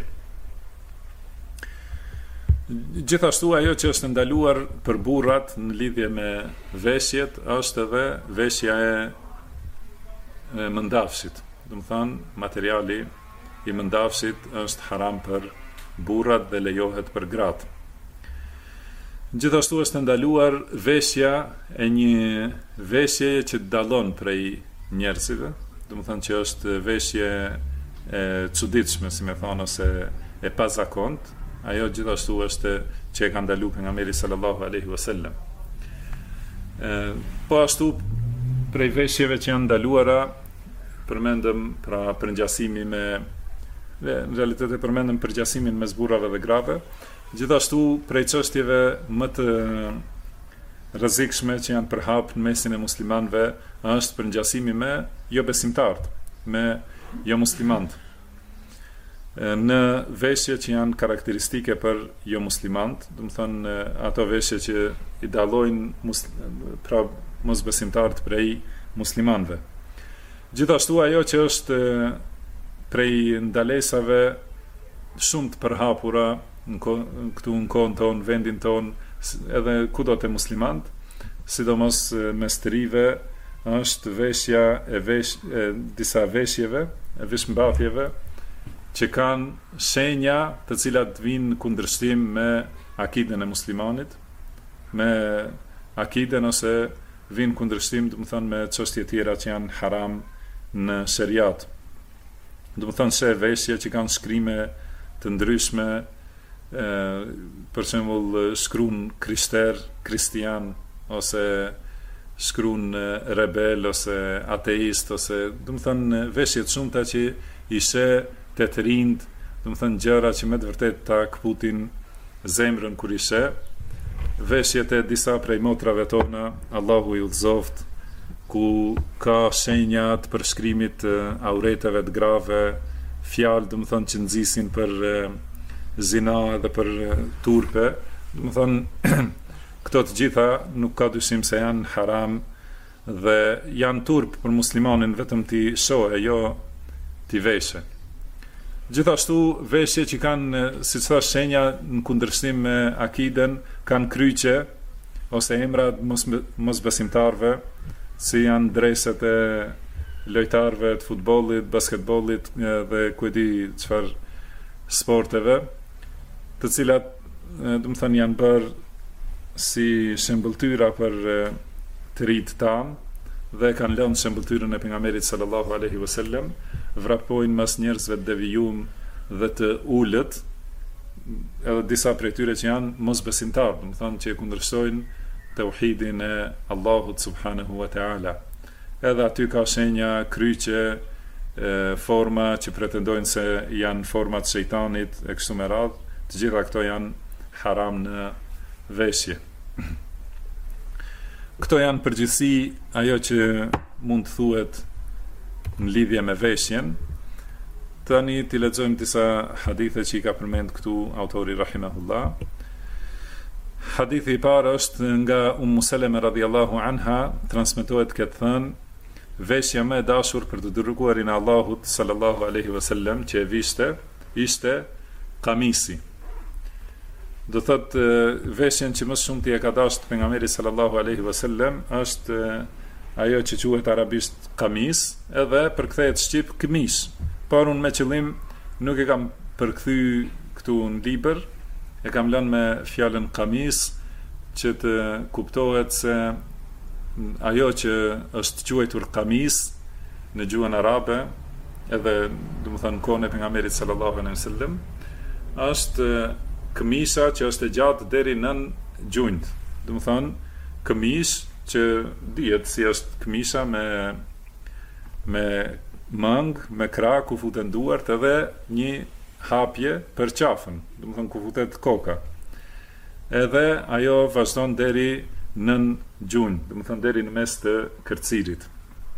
Gjithashtu ajo që është ndaluar për burrat në lidhje me veshjet është edhe veshja e mëndafshit. Domethënë materiali i mëndafshit është haram për burrat dhe lejohet për gratë. Gjithashtu është ndaluar veshja e një veshje që dallon prej njerëzve, domethënë që është veshje e çuditshme, si më thon, ose e pazakont. Ajo gjithashtu është që e ka ndaluar pejgamberi sallallahu alaihi wasallam. Po ashtu prej veshjeve që janë ndaluara përmendëm pra përngjasimi me në realitet e përmendëm përngjasimin mes burrave dhe grave. Gjithashtu prej çështjeve më të rrezikshme që janë përhap në mesin e muslimanëve është përngjasimi me jo besimtarët, me jo muslimanët. Në veshje që janë karakteristike për jo muslimant, domethënë ato veshje që i dallojnë pra mosbesimtarët prej muslimanëve. Gjithashtu ajo që është prej ndalesave shumë të përhapura këtu në kohën tonë, vendin tonë, edhe kudo te muslimant, sidomos mes të rive, është veshja e disa veshjeve, e veshmbathjeve që kanë shenja të cilat vinë në kundërshtim me akiden e muslimanit, me akiden ose vinë në kundërshtim, domethënë me çështje tjera që janë haram në sheriat. Domethënë se veshje që kanë shkrime të ndryshme, për shembull shkruan krishter, kristian, ose shkruan rebel ose ateist, ose domethënë veshje të shumta që i sheh të të rind, domethënë gjëra që me të vërtet ta kputin zemrën kur i sheh. Veshjet e disa prej motrave tona, Allahu i udhëzoft, ku ka shenja të përshkrimit aureteve të grave, fjalë domethënë që nxisin për zina dhe për turpe, domethënë këto të gjitha nuk ka dyshim se janë haram dhe janë turp për muslimanin vetëm ti shohë, jo ti veshe. Gjithashtu veshje që kanë, siç thash, shenja në kundërshtim me akiden, kanë kryqe ose emra mosbesimtarve, si janë dreset e lojtarëve të futbollit, basketbollit dhe ku e di çfarë sporteve, të cilat domethënë janë bërë si shembulltyra për të rit tan dhe kanë lënë shembëltyrën e pejgamberit sallallahu alaihi wasallam, vrapojnë mas njerëzve të devijum dhe të ulët, edhe disa prej tyre që janë mosbesimtarë, do të thonë që kundërshtojnë tauhidin e Allahut subhanahu wa taala. Edhe aty ka shenja, kryqe, forma që pretendojnë se janë format të shejtanit e kështu me radhë, të gjitha këto janë haram në veshje. Këto janë përgjithësi ajo që mund të thuhet në lidhje me veshjen. Tani t'i lexojmë disa hadithe që i ka përmend këtu autori rahimahullah. Hadithi i parë është nga Ummu Seleme radhiyallahu anha, transmetohet këtë thënë: veshja më e dashur për të dërguarin e Allahut sallallahu alaihi wasallam që e vishte ishte kamisi. Do thotë veshjen që më shumë ti e ka dashur pejgamberi sallallahu alaihi wasallam është ajo që quhet arabisht kamis, edhe përkthehet shqip këmish. Por unë me qëllim nuk e kam përkthy këtu në libër, e kam lënë me fjalën kamis që të kuptohet se ajo që është quajtur kamis në gjuhën arabe, edhe domethënë kohën e pejgamberit sallallahu alaihi wasallam, është këmisha që është e gjatë deri nën gjunjt. Domethënë këmish që dihet si është këmisha me mang, me krah ku futen duart edhe një hapje për qafën, domethënë ku futet koka. Edhe ajo vazhdon deri nën gjunjë, domethënë deri në mes të kërcirit.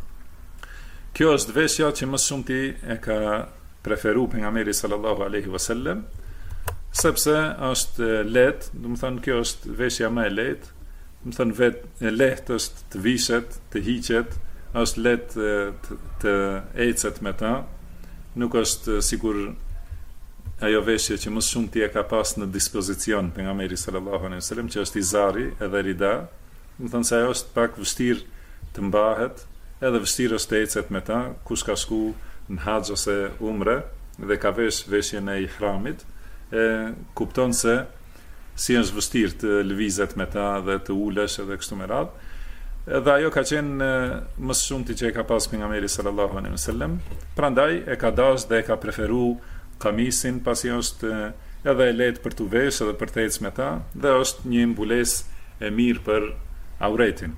Kjo është veshja që më shumë ti e ka preferu pejgamberi sallallahu alaihi wasallam, sepse është lehtë, domethënë kjo është veshja më e lehtë, domethënë vetë e lehtë është të vishet, të hiqet, është lehtë të ecet me ta, nuk është sigur ajo veshje që më shumë ti e ka pas në dispozicion pejgamberi sallallahu alaihi wasallam, që është izari edhe rida, domethënë se ajo është pak vështirë të mbahet, edhe vështirë është të ecet me ta, kush ka shku në haxh ose umre dhe ka veshjen e ihramit, e kupton se si është vështirë të lëvizet me ta dhe të ulesh edhe kështu me radhë. Edhe ajo ka qenë më shumë ti që e ka pas pejgamberi sallallahu alaihi wasallam, prandaj e ka dashur dhe e ka preferu kamisin, pasi është edhe e lehtë për të veshë edhe për të ecë me ta, dhe është një mbulesë e mirë për auretin.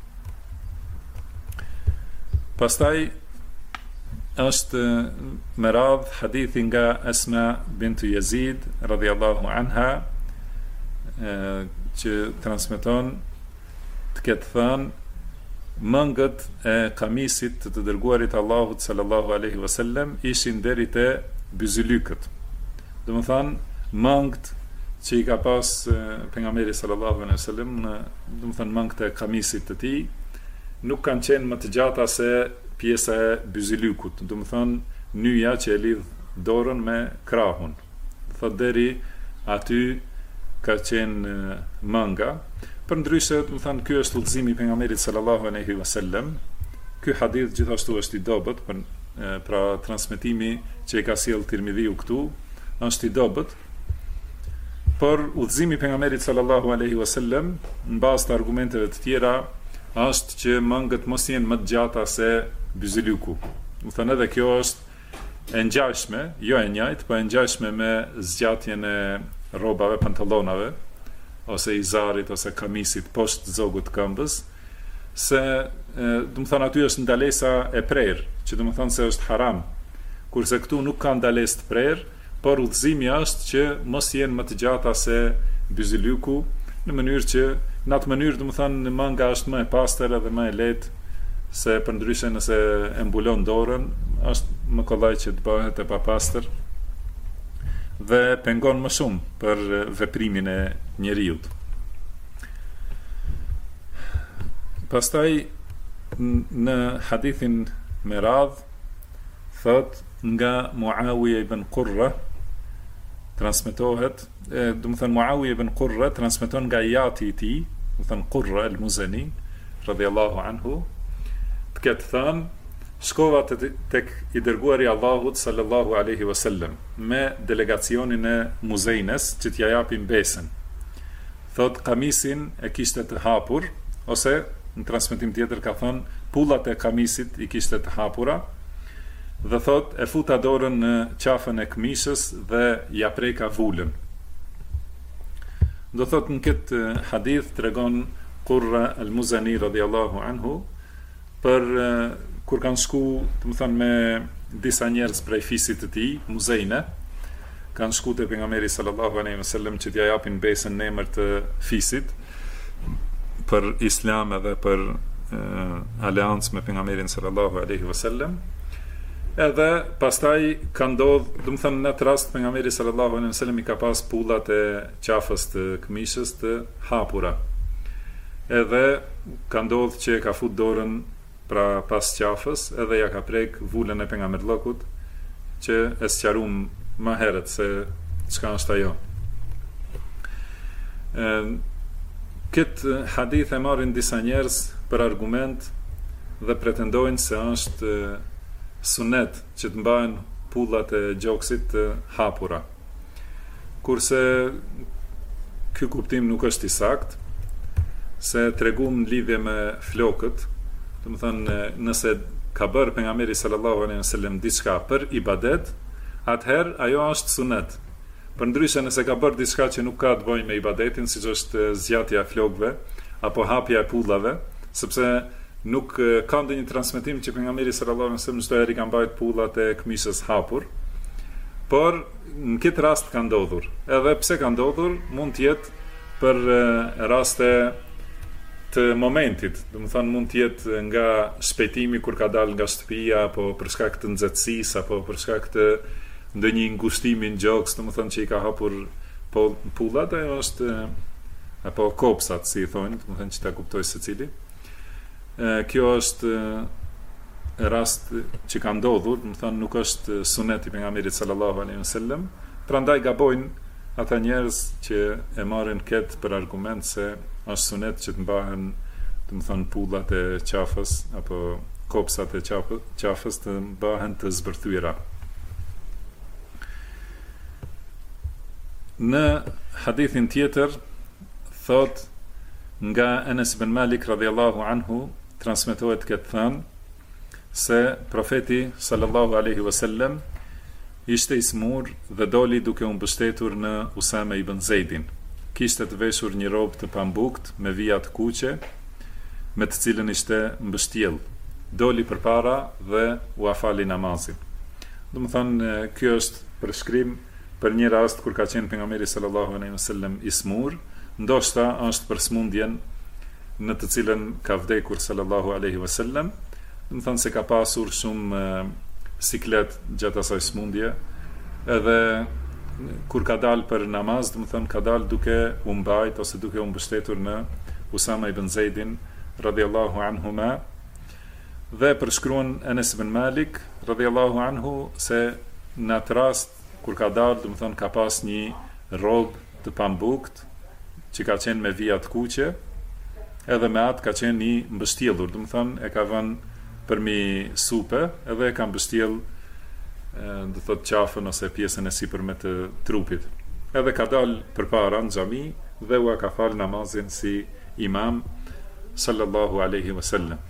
Pastaj është me radhë hadithi nga Asma bintu Yazid radhiyallahu anha, që transmeton të ketë thënë: mëngët e kamisit të dërguarit Allahut sallallahu alaihi wasallam ishin deri te byzylykët. Domethënë mëngët që i ka pas pejgamberi sallallahu alaihi wasallam, domethënë mëngët e kamisit të tij nuk kanë qenë më të gjata se pjesa e byzylykut, domethënë nyja që e lidh dorën me krahun. Thotë deri aty ka qenë mënga. Përndryshe, domethënë ky është udhëzimi i pejgamberit sallallahu alaihi wasallam. Ky hadith gjithashtu është i dobët, pra transmetimi që i ka sjell Tirmidhiu këtu është i dobët. Por udhëzimi i pejgamberit sallallahu alaihi wasallam në bazë të argumenteve të tjera është që mëngët mos jenë më të gjata se byzylyku. Domethënë edhe kjo është e ngjashme, jo e njëjtë, po e ngjashme me zgjatjen e rrobave, pantallonave, ose izarit ose kamisit poshtë zogut këmbës, se domethënë aty është ndalesa e prerë, që domethënë se është haram, kurse këtu nuk ka ndalesë të prerë, por udhëzimi është që mos jenë më të gjata se byzylyku, në mënyrë që në atë mënyrë domethënë manga është më e pastër edhe më e lehtë, se përndryshe nëse e mbulon dorën është më kollaj që të bëhet e papastër dhe pengon më shumë për veprimin e njeriut. Pastaj në hadithin me radh thot nga Muawiya ibn Qurra transmetohet, domethënë Muawiya ibn Qurra transmeton nga jati i tij, domethënë Qurra al-Muzani radhiyallahu anhu, të ketë thënë: shkova tek i dërguari i Allahut sallallahu alaihi wasallam me delegacionin e Muzejnes që t'ja japin besën. Thot kamisin e kishte të hapur, ose në transmetim tjetër ka thënë pullat e kamisit i kishte të hapura dhe thot e futa dorën në qafën e këmishës dhe ja preka vulën. Do thot në këtë hadith tregon Qurra al-Muzani radhiyallahu anhu për kur kanë shku, të më thënë, me disa njerëz prej fisit të tij, Muzejne, kanë shku te pejgamberi sallallahu alaihi wasallam që t'ja japin besën në emër të fisit për Islam edhe për aleancë me pejgamberin sallallahu alaihi wasallam. Edhe pastaj ka ndodh, do të thënë, në atë rast pejgamberi sallallahu alaihi wasallam i ka pas pullat e qafës të këmishës të hapura. Edhe ka ndodh që ka fut dorën pra pas qafës edhe ja ka prek vulën e pejgamberllokut që e sqarum më herët se çka është ajo. Këtë hadith e marrin disa njerëz për argument dhe pretendojnë se është sunet që të mbahen pullat e gjoksit të hapura. Kurse ky kuptim nuk është i saktë, se tregum në lidhje me flokët, do të thënë nëse ka bërë pejgamberi sallallahu alaihi wasallam diçka për ibadet, atëherë ajo është sunet. Përndryshe nëse ka bërë diçka që nuk ka të bëjë me ibadetin, siç është zgjatja e flokëve apo hapja e pullave, sepse nuk ka ndonjë transmetim që pejgamberi sallallahu alaihi wasallam çdo herë ka mbajtur pullat e këmishës hapur, por në këtë rast ka ndodhur. Edhe pse ka ndodhur, mund të jetë për raste të momentit, do të thënë mund të jetë nga shpejtimi kur ka dalë nga shtëpia, apo për shkak të nxehtësisë, apo për shkak të ndonjë ngushtimi në gjoks, do të thënë që i ka hapur pullat, ajo është apo kopsat, si i thonë, do të thënë që ta kuptoj secili. Kjo është rast që ka ndodhur, do të thënë nuk është sunet i pejgamberit sallallahu alaihi wasallam, prandaj gabojnë ata njerëz që e marrin këtë për argument se është sunet që të mbahen, do të thënë, pullat e qafës apo kopsat e qafës të mbahen të zbërthyera. Në hadithin tjetër thot nga Anas ibn Malik radhiyallahu anhu transmetohet këtë thënë se profeti sallallahu alaihi wasallam ishte i smur dhe doli duke u mbështetur në Usame ibn Zeidin. Kishte të veshur një robë të pambukt me vija të kuqe, me të cilën ishte mbështjell. Doli përpara dhe u afali namazin. Do të thënë, kjo është përshkrim për një rast kur ka qenë pejgamberi sallallahu alaihi wasallam i smur, ndoshta është për smundjen në të cilën ka vdekur sallallahu alaihi wasallam. Do të thënë se ka pasur shumë siklet gjatë asaj smundje, edhe kur ka dalë për namaz, do të thënë ka dalë duke u mbajt ose duke u mbështetur në Usama ibn Zeidin radhiyallahu anhuma, dhe përshkruan Anas ibn Malik radhiyallahu anhu se në atë rast kur ka dalë, do të thënë ka pas një robë të pambukt që ka qenë me vija të kuqe, edhe me atë ka qenë i mbështjellur, do të thënë e ka vënë përmi supe edhe e ka mbështjell, do thot, qafën ose pjesën e sipërme të trupit. Edhe ka dalë përpara në xhami dhe u ka fal namazin si imam sallallahu alaihi wasallam.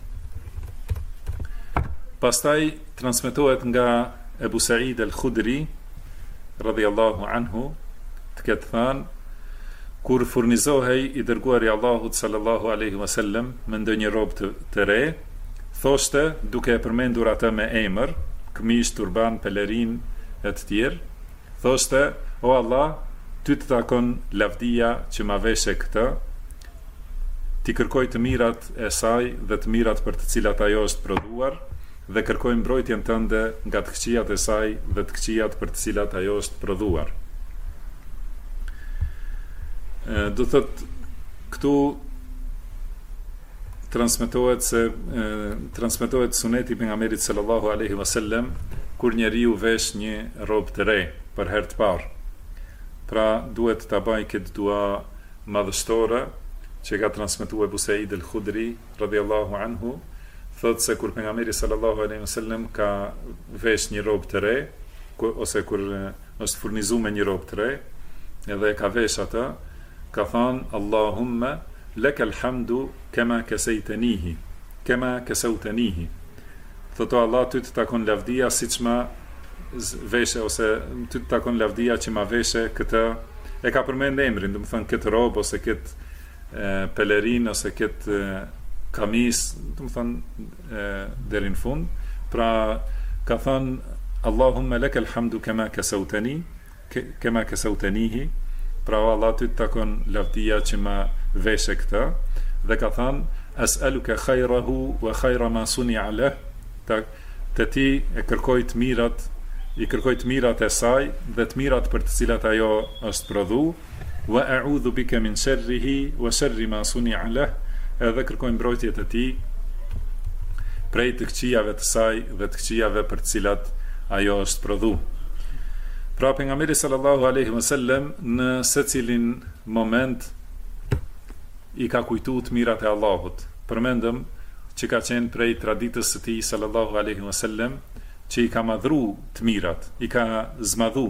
Pastaj transmetohet nga Ebu Sa'id al-Khudri radhiyallahu anhu të ketë thënë, kur furnizohej i dërguari i Allahut sallallahu alaihi wasallam me ndonjë robë të re, thoshte duke e përmendur atë me emër, këmish, turban, pelerin e të tjerë, thoshte: o Allah, ty të takon lavdia që ma veshe këtë, ti kërkoj të mirat e saj dhe të mirat për të cilat ajo është prodhuar, dhe kërkoj mbrojtjen tënde nga të këqijat e saj dhe të këqijat për të cilat ajo është prodhuar. Do thot, këtu transmetohet suneti pejgamberit sallallahu alaihi wasallam kur njeriu vesh një robë të re për herë të parë. Pra duhet ta bëj këtë dua madhështore që ka transmetuar Ebu Sa'id al-Khudri radhiyallahu anhu, thotë se kur pejgamberi sallallahu alaihi wasallam ka vesh një robë të re, ose kur është furnizuar me një robë të re, edhe ka vesh atë, ka thënë: Allahumma lekal hamdu kema kasejtenihi, kema kasautenihi. Thotë Allah, ty të takon lavdia siç ma veshe, ose ty të takon lavdia që ma veshe këtë, e ka përmend emrin, do të thënë këtë rob, ose këtë pelerin, ose këtë kamis, do të thënë deri në fund. Pra ka thënë Allahumma lekal hamdu kema kasauteni, kema kasautenihi. Pra Allah, ty të takon lavdia që ma veshe këtë, dhe ka thënë as'aluka khayrahu wa khayra ma suni'a lahu, të ti e kërkoj të mirat, i kërkoj të mirat e saj dhe të mirat për të cilat ajo është prodhu, wa a'udhu bika min sharrihi wa sharri ma suni'a lahu, edhe kërkoj mbrojtje të ti prej të këqijave të saj dhe të këqijave për të cilat ajo është prodhu. Pra pejgamberi sallallahu alaihi wasallam në secilin moment i ka kujtuar të mirat e Allahut. Përmendëm që ka qenë prej traditës së tij sallallahu alaihi wasallam që i ka madhru të mirat, i ka zmadhu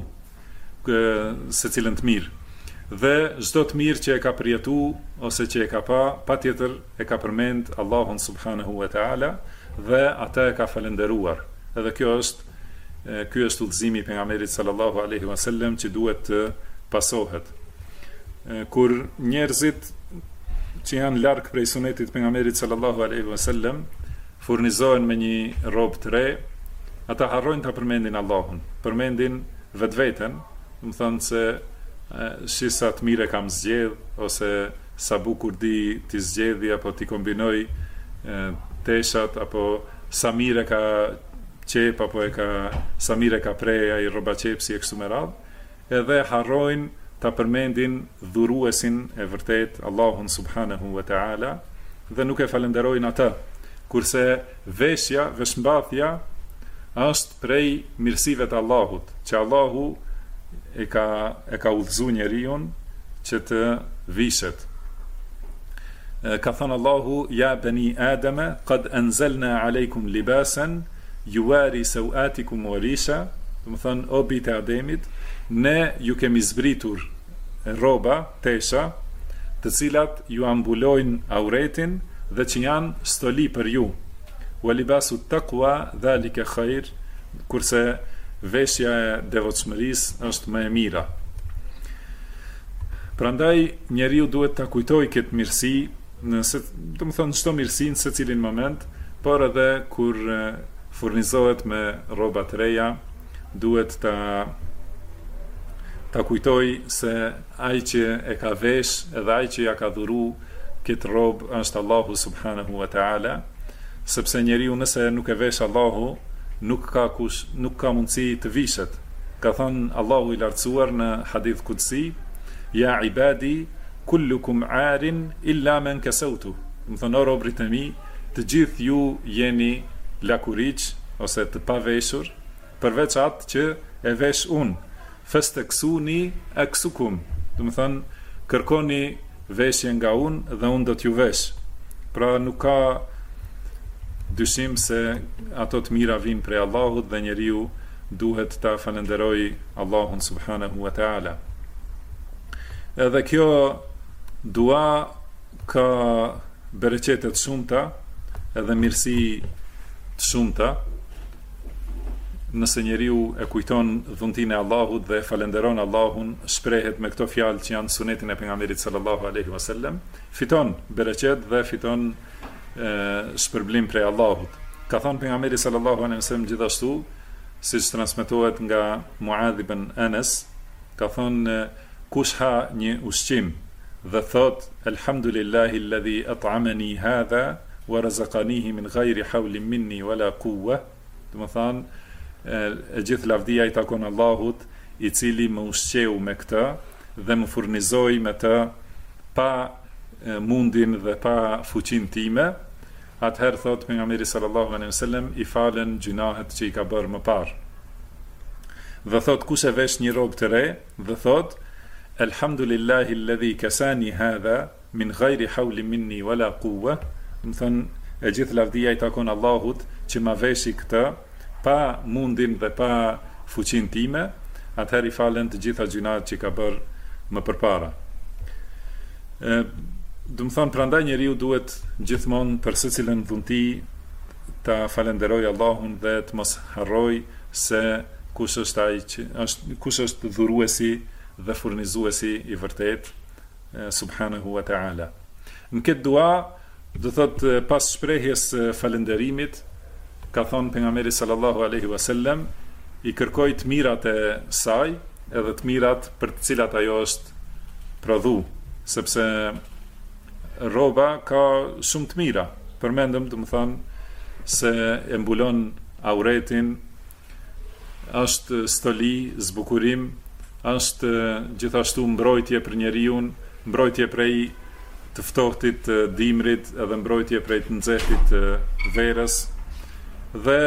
secilën të mirë. Dhe çdo të mirë që e ka përjetu ose që e ka patjetër e ka përmend Allahun subhanahu wa taala dhe ata e ka falendëruar. Edhe ky është udhëzimi i pejgamberit sallallahu alaihi wasallam që duhet të pasohet. Kur njerëzit që janë larg prej sunetit pejgamberit sallallahu alaihi wasallam furnizohen me një robë të re, ata harrojnë ta përmendin Allahun, përmendin vetveten, do të thonë se shisa të mire kam zgjedh, ose sa bukur di ti zgjedhi, apo ti kombinoj teshat, apo sa mire ka qep, apo sa mire ka prej ai rroba qepsi e kështu me radhë, edhe harrojnë ta përmendin dhuruesin e vërtet, Allahun subhanahu wa ta'ala, dhe nuk e falenderojnë atë. Kurse veshmbathja është prej mirësive të Allahut, që Allahu e ka udhëzu njeriun që të vishet. Ka thënë Allahu, ja bani Adama, qad anzalna alejkum libasan, juari sauatikum wa risha, do të thënë, o bijtë e Ademit, ne ju kemi zbritur rroba, tesha, të cilat ju ambulojnë auretin dhe që janë stoli për ju. Wa libasu taqwa dhalika khair, kurse veshja e devotshmërisë është më e mira. Prandaj njeriu duhet ta kujtojë këtë mirësi, do të thonë çdo mirësi në secilin moment, por edhe kur furnizohet me rroba të reja, duhet ta kujtoj se ai që e ka vesh edhe ai që ja ka dhuru këtë robë është Allahu subhanahu wa ta'ala, sepse njeriu nëse nuk e vesh Allahu, nuk ka mundësi të vishet. Ka thënë Allahu i lartësuar në hadith qudsi, ja ibadi kullukum arin illa men kasautu. Do të thonë, o robrit e mi, të gjithë ju jeni lakuriç ose të paveshur, përveç atë që e vesh unë. Fastaksuni aksukum, do të thonë, kërkoni veshje nga unë dhe unë do t'ju vesh. Pra nuk ka dyshim se ato të mira vinë prej Allahut dhe njeriu duhet ta falenderoj Allahun subhanahu wa ta'ala. Edhe kjo dua ka bereqete të shumta edhe mirësi të shumta nëse njeriu e kujton dhuntinë e Allahut dhe falenderon Allahun, shprehet me këto fjalë që janë sunetin e pejgamberit sallallahu alaihi wasallam, fiton bereqet dhe fiton shpërblim prej Allahut. Ka thënë pejgamberi sallallahu alaihi wasallam gjithashtu, siç transmetohet nga Muadh ibn Anas, ka thënë kush ha një ushqim dhe thot alhamdulillahi alladhi at'amani hadha wa razaqanihi min ghairi hawlin minni wala quwwa, do të thonë e gjithë lavdia i takon Allahut, i cili më ushqeu me këtë dhe më furnizoi me të pa mundin dhe pa fuqin time. Atëherë thot pejgamberi sallallahu alaihi wasallam, i falen gjunahet që i ka bërë më parë. Dhe thot kush e vesh një robë të re, dhe thot alhamdulillahi alladhi kasani hadha min ghairi hawlin minni wala quwwa, do të thonë e gjithë lavdia i takon Allahut që ma veshi këtë pa mundin dhe pa fuqin time, atëherë i falen të gjitha gjunat që ka bërë më përpara. do të thonë prandaj njeriu duhet gjithmonë për secilën dhunti ta falenderoj Allahun dhe të mos harroj se kush është dhuruesi dhe furnizuesi i vërtet, subhanahu wa ta'ala. Në këtë dua, do thot pas shprehjes falenderimit, ka thonë pejgamberi sallallahu alaihi wasallam, i kërkoj të mirat e saj, edhe të mirat për të cilat ajo është prodhu, sepse roba ka shumë të mira. Përmendëm, do të thonë se e mbulon auretin, është stoli, zbukurim, është gjithashtu mbrojtje për njeriu, mbrojtje prej të ftohtit të dimrit, edhe mbrojtje prej të nxehtit të verës, dhe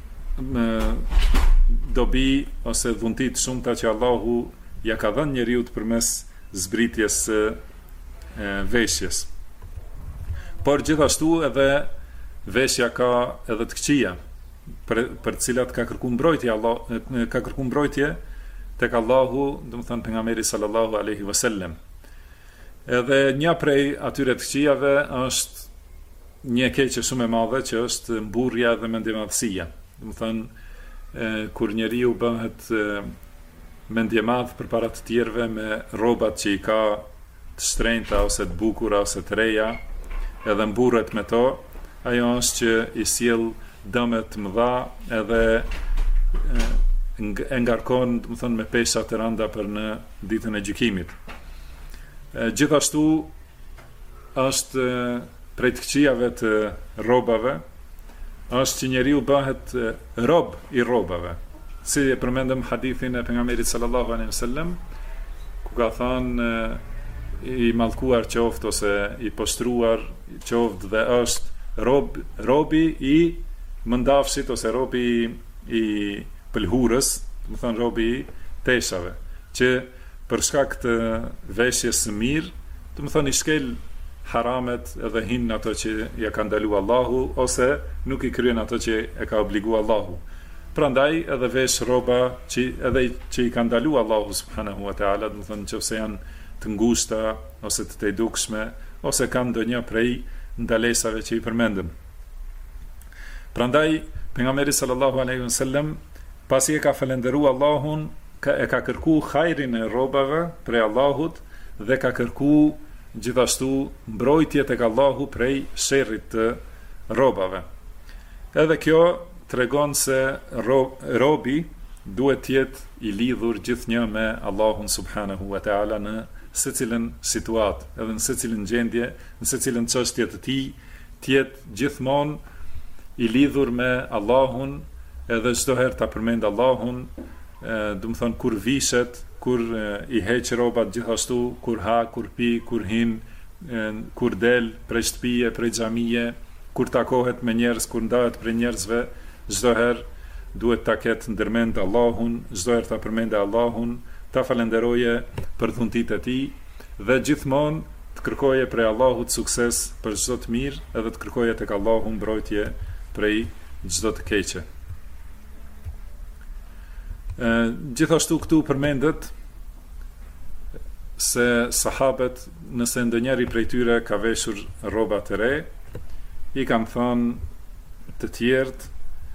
dobi ose dhuntit shumëta që Allahu ja ka dhënë njeriu përmes zbritjes së veshjes. Por gjithashtu edhe veshja ka edhe të këqija, për cilat ka kërkuar mbrojtje tek Allahu, do të thënë pejgamberi sallallahu alaihi wasallam. Edhe një prej atyre të këqijave është një keqje shumë e madhe, që është mburrja dhe mendjemadhësia. Do të thënë kur njeriu bëhet mendjemadh përpara të tjerëve me rrobat që i ka të shtrenjta ose të bukura ose të reja, edhe mburret me to, ajo është që i sjell dëme të mëdha edhe e ngarkon, do të thënë, me pesha të rënda për në ditën e gjykimit. Gjithashtu është prej të këqijave të rrobave, është që njeriu bëhet rob i rrobave. Si e përmendëm hadithin e pejgamberit sallallahu alaihi wasallam, ku ka thënë i mallkuar qoftë ose i postruar qoftë dhe është robi i mëndafshit ose robi i pëlhurës, do të thënë robi i teshave, që për shkak të veshjes së mirë, do të thënë i shkel haramet edhe hin ato që ja ka ndaluar Allahu, ose nuk i kryen ato që e ka obliguar Allahu. Prandaj edhe vesh rroba që i ka ndaluar Allahu subhanahu wa taala, do të thënë nëse janë të ngushta ose të tejdukshme, ose kanë ndonjë prej ndalesave që i përmendëm. Prandaj pejgamberi sallallahu alaihi wasallam, pasi e ka falendëruar Allahun, e ka kërku hajrin e rrobave prej Allahut, dhe ka kërku gjithashtu mbrojtje tek Allahu prej sherrit të rrobave. Edhe kjo tregon se robi duhet të jetë i lidhur gjithnjë me Allahun subhanahu wa taala në secilën situatë, edhe në secilën gjendje, në secilën çështje të tij, të jetë gjithmonë i lidhur me Allahun, edhe çdo herë ta përmend Allahun, do të thonë kur vishet, kur i heq rrobat, gjithashtu kur ha, kur pi, kur hin, kur del prej shtëpie, prej xhamie, kur takohet me njerëz, kur ndahet prej njerëzve, çdo herë duhet ta ketë ndërmend Allahun, çdo herë ta përmendë Allahun, ta falenderoje për dhuntitë e tij, dhe gjithmonë të kërkoje prej Allahut sukses për çdo të mirë, edhe të kërkoje tek Allahu mbrojtje prej çdo të keqe. Gjithashtu këtu përmendet se sahabët, nëse ndonjëri prej tyre ka veshur rroba të re, i kanë thënë të tjerët,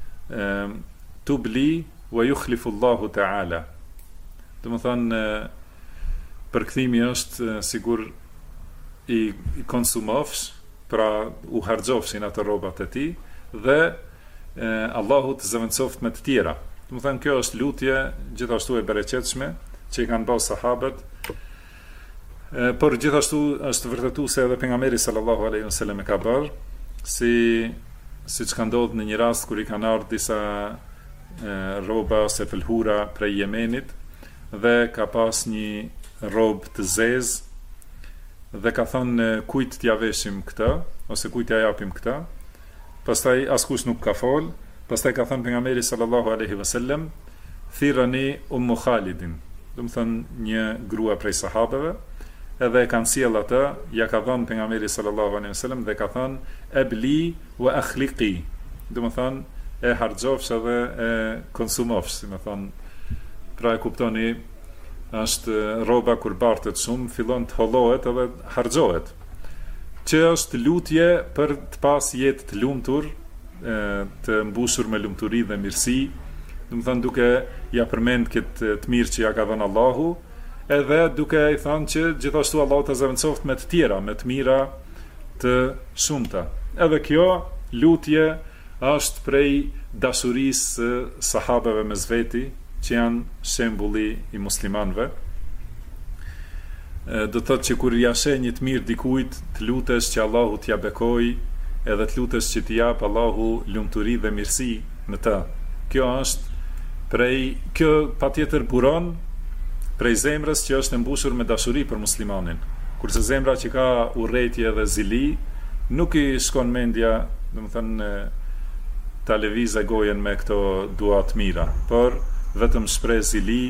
tubli wa yukhlifu Allahu ta'ala. Do të thonë përkthimi është sigur i konsumofsh, pra u harxofshin ato rrobat e tij, dhe Allahu të zëvendësoft me të tjera. Do të thënë kjo është lutje gjithashtu e bereqetshme që i kanë bërë sahabët, por gjithashtu është vërtetuar se edhe pejgamberi sallallahu alaihi wasallam e ka bërë, siç ka ndodhur në një rast kur i kanë ardhur disa rroba ose pëlhura prej Yemenit, dhe ka pas një rrobë të zezë, dhe ka thënë kujt t'ja veshim këtë, ose kujt t'ja japim këtë. Pastaj askush nuk ka fol. Pastaj ka thënë pejgamberi sallallahu alaihi wasallam, thirrani Ummu Khalidin, do të thënë një grua prej sahabeve, edhe e kanë sjell atë, ja ka dhënë pejgamberi sallallahu alaihi wasallam dhe ka thënë ebli wa akhliqi, do të thënë e harxofsh edhe e konsumofsh, do të thënë, pra e kuptoni, është rroba kur bartet shumë, fillon të hollohet edhe harxohet. që është lutje për të pas jetë të lumtur, të mbushur me lumturi dhe mirësi, do të thënë duke ja përmend këtë të mirë që ja ka dhënë Allahu, edhe duke i thënë që gjithashtu Allahu ta zëvendësoft me të tjera, me të mira të shumta. Edhe kjo lutje është prej dashurisë së sahabeve mes veti, që janë shembulli i muslimanëve. Do të thotë që kur ja sheh një të mirë dikujt, të lutesh që Allahu t'ja bekoj, edhe të lutesh që t'i jap Allahu lumturi dhe mirësi në të. Kjo patjetër buron prej zemrës që është e mbushur me dashuri për muslimanin. Kurse zemra që ka urrëtie dhe zili, nuk i shkon mendja, domethënë ta lëvizë gojen me këto dua të mira, por vetëm shpreh zili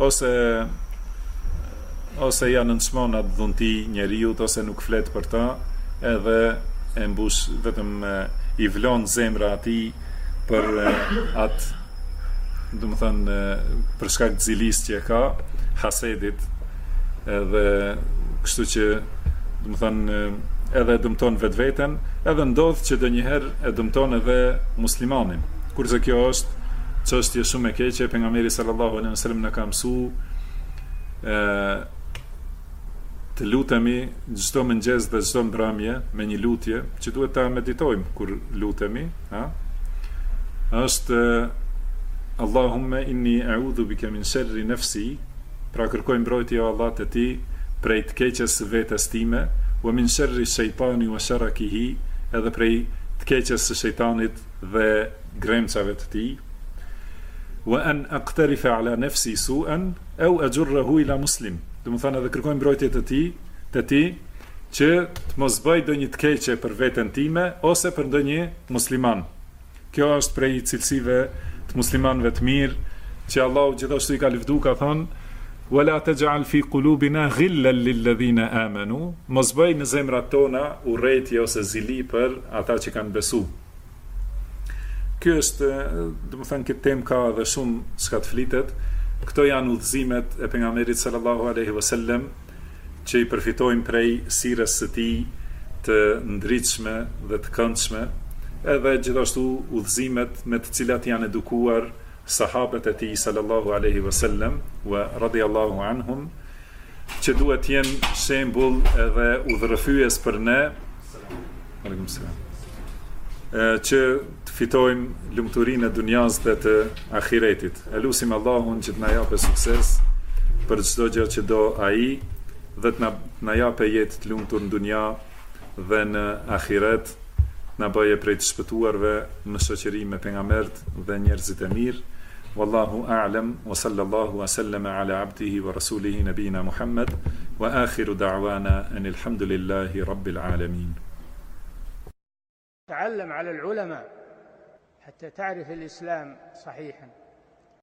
ose ja nënçmon atë dhunti njeriut, ose nuk flet për ta, edhe e mbush vetëm i vlon zemra atij për atë, domethënë për shkak të zilisë që e ka, hasedit, edhe kështu që domethënë edhe dëmton vetveten, edhe ndodh që ndonjëherë e dëmton edhe muslimanin. Kurse kjo është çështje shumë e keqe, pejgamberi sallallahu alaihi wasallam na ka mësuar të lutemi çdo mëngjes dhe çdo mbrëmje me një lutje që duhet ta meditojmë kur lutemi, është Allahumma inni a'udhu bika min sharri nafsi, pra kërkoj mbrojtje o Allah te ti prej të keqes së vetes time, wa min sharri shaytani wa sharakihi, edhe prej të keqes së shejtanit dhe gremcave të tij, wa an aqtarifa ala nafsi su'an aw ajurruhu ila muslim. Do të thonë edhe kërkoj mbrojtje të ti që të mos bëj ndonjë të keqe për veten time ose për ndonjë musliman. Kjo është prej cilësive të muslimanëve të mirë që Allahu gjithashtu i ka lëvdu, ka thënë wala taj'al fi qulubina ghillan lil ladhina amanu, mos bëj në zemrat tona urrëtie ose zili për ata që kanë besu. Ky është, do të thënë, këtë temë ka edhe shumë çka të flitet. Këto janë udhëzimet e pejgamberit sallallahu alaihi wasallam që i përfitojnë prej sirës së tij të ndritshme dhe të këndshme, edhe gjithashtu udhëzimet me të cilat janë edukuar sahabët e tij sallallahu alaihi wasallam wa radiyallahu anhum, që duhet të jenë shembull edhe udhërrëfyes për ne, që të fitojmë lumturinë e dunjas dhe të ahiretit. Elusim Allahun që të na japë sukses për çdo gjë që do ai, dhe të na japë jetë të lumtur në dunja dhe në ahiret, na bëje prej të shpëtuarve në shoqëri me pejgambert dhe njerëzit e mirë. Wallahu a'lam wa sallallahu wa sallama ala abdihi wa rasulihi nabina Muhammad wa akhiru da'wana anil hamdulillahi rabbil alamin. تعلم على العلماء حتى تعرف الإسلام صحيحا.